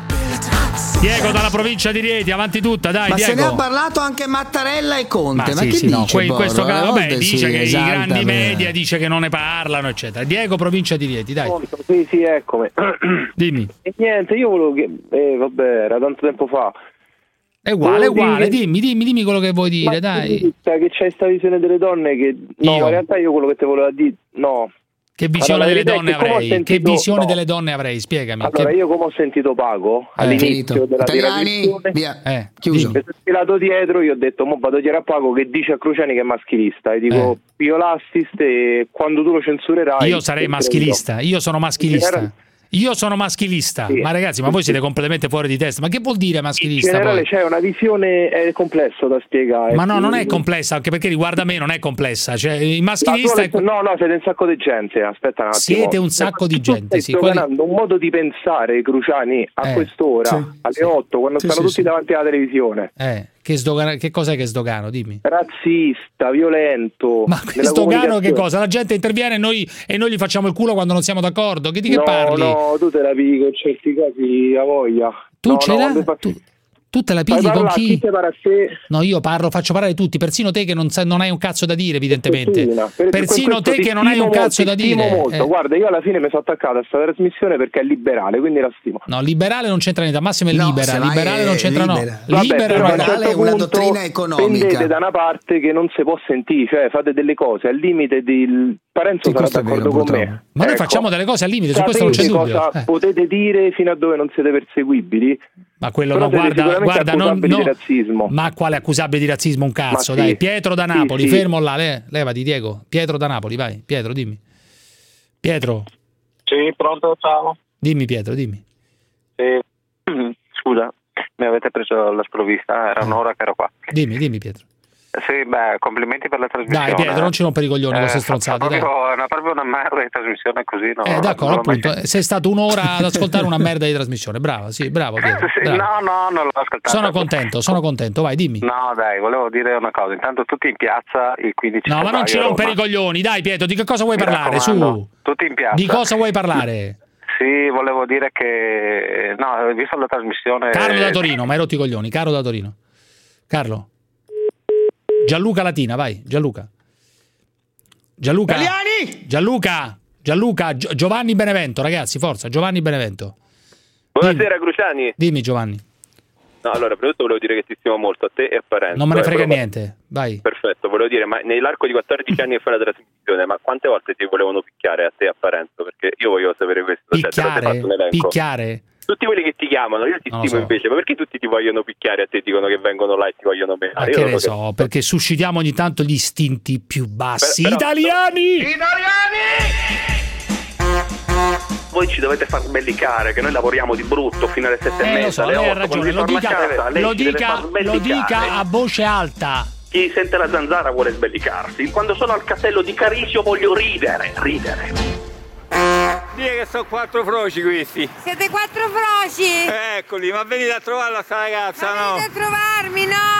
Diego dalla provincia di Rieti, avanti tutta, dai. Ma Diego. se ne ha parlato anche Mattarella e Conte. Ma, ma sì, che sì, dice? no. In questo Porro? caso, vabbè, Eh, dice sì, che esalta, i grandi beh. media dice che non ne parlano, eccetera. Diego, provincia di Rieti, dai. Sì, sì, eccomi. Dimmi. E niente, io volevo che... Eh, vabbè, era tanto tempo fa. È uguale, è Volevo uguale, dire- dimmi, dimmi, dimmi quello che vuoi dire, Ma dai. tu sai che c'è sta visione delle donne che... No, Io? in realtà io quello che ti volevo dire... No. Che visione Allora, la delle verità è donne che come ho avrei? sentito- Che visione no. delle donne avrei? Spiegami. Allora, che... io come ho sentito Paco all'inizio finito. della Italiani, trasmissione, via. Eh, chiuso. mi sono filato dietro, io ho detto, mo vado a dire a Paco che dice a Cruciani che è maschilista, e dico, io l'assist e quando tu lo censurerai... Io sarei maschilista, io sono maschilista. Io sono maschilista, Sì. ma ragazzi, ma voi siete completamente fuori di testa. Ma che vuol dire In maschilista? generale Poi? c'è una visione, è complesso da spiegare. Ma no, non è Quindi- complessa, anche perché riguarda me non è complessa. Cioè, il No, maschilista tu- è... no, no, siete un sacco di gente, aspetta un attimo. Siete un sacco di gente, Stai sì, quelli- sdoganando un modo di pensare, Cruciani, a Eh, quest'ora, sì, alle otto, quando Sì, stanno sì, tutti sì. davanti alla televisione. Eh, che, sdogana... che cos'è che è sdogano? Dimmi. Razzista, violento. Ma nella sdogano che comunicazione. cosa? La gente interviene e noi, e noi gli facciamo il culo quando non siamo d'accordo. Che di che no, parli? No, tu te la pigli con certi casi a voglia. Tu no, ce no, l'hai? quando fa- Tu, tu te la Fai pigli con parlare, chi? te pare a te? No, io parlo, faccio parlare tutti, persino te che non, sai, non hai un cazzo da dire, evidentemente. Fortuna. Per- Persino per questo te ti che non hai stimo un cazzo molto, da ti stimo dire. molto. Eh. Guarda, io alla fine mi sono attaccato a questa trasmissione perché è liberale, quindi la stimo. No, liberale non c'entra niente, Massimo è No, libera, se vai liberale è non c'entra libera. no. Vabbè, Libera però a un no. liberale certo è una punto dottrina economica. pendete da una parte che non si può sentire, cioè fate delle cose al limite di... Parenzo Sì, sarà questo è d'accordo vero, con me. purtroppo. Ma noi Ecco. facciamo delle cose al limite, su questo non c'è Sapete dubbio. cosa Eh. potete dire fino a dove non siete perseguibili? Ma quello Però no, siete guarda, sicuramente guarda, non, accusabili no. di razzismo. Ma quale accusabile di razzismo? Un cazzo, Ma sì. dai. Pietro da Sì, Napoli, sì. fermo là, le, levati Diego. Pietro da Napoli, vai. Pietro, dimmi. Pietro, Sì, pronto, ciao. dimmi Pietro, dimmi. Scusa, mi avete preso alla sprovvista, era un'ora che ero qua. Dimmi, dimmi Pietro. Sì, beh, complimenti per la trasmissione. Dai Pietro, non ci rompere i coglioni con queste stronzate, dai. È una, proprio una merda di trasmissione così, no? Eh, d'accordo, non l'ho mai appunto. Sei stato un'ora ad ascoltare una merda di trasmissione. Bravo, sì, bravo Pietro. Sì, bravo. no, no, non l'ho ascoltato. Sono contento, sono contento, vai, dimmi. No, dai, volevo dire una cosa. Intanto tutti in piazza il quindici No, ma non ci febbraio a rompere i Roma. coglioni, dai Pietro, di che cosa vuoi Mi parlare? raccomando, Su. tutti in piazza. Di cosa vuoi parlare? Sì, volevo dire che... No, ho visto la trasmissione... Carlo da Torino, ma hai rotto i coglioni. Carlo da Torino. Carlo. Gianluca Latina, vai, Gianluca. Gianluca. Italiani! Gianluca. Gianluca. Gio- Giovanni Benevento, ragazzi, forza, Giovanni Benevento. Buonasera Cruciani. Dimmi Giovanni. No, allora, prima di tutto volevo dire che ti stimo molto a te e a Parenzo. Non me ne Eh, frega volevo- niente, vai. Perfetto, volevo dire, ma nell'arco di quattordici anni che fai la trasmissione, ma quante volte ti volevano picchiare a te e a Parenzo? Perché io voglio sapere questo. Cioè, te lo sei Picchiare? fatto un elenco. Picchiare? Tutti quelli che ti chiamano, io ti Non lo stimo so. invece, ma perché tutti ti vogliono picchiare a te, dicono che vengono là e ti vogliono Ma menare? Io che non ne lo so, perché suscitiamo ogni tanto gli istinti più bassi. Per- però- Italiani! Voi ci dovete far sbellicare che noi lavoriamo di brutto fino alle sette e Eh, mezza, lo so, alle lei ha otto, quando ragione, si lo torna a dica, casa, lei lo ci deve dica, far lo sbellicare. dica a voce alta. Chi sente la zanzara vuole sbellicarsi. Quando sono al castello di Carisio voglio ridere, ridere. Dire che sono quattro froci questi. Siete quattro froci? Eccoli, ma venite a trovarla sta ragazza, Ma no? venite a trovarmi, no?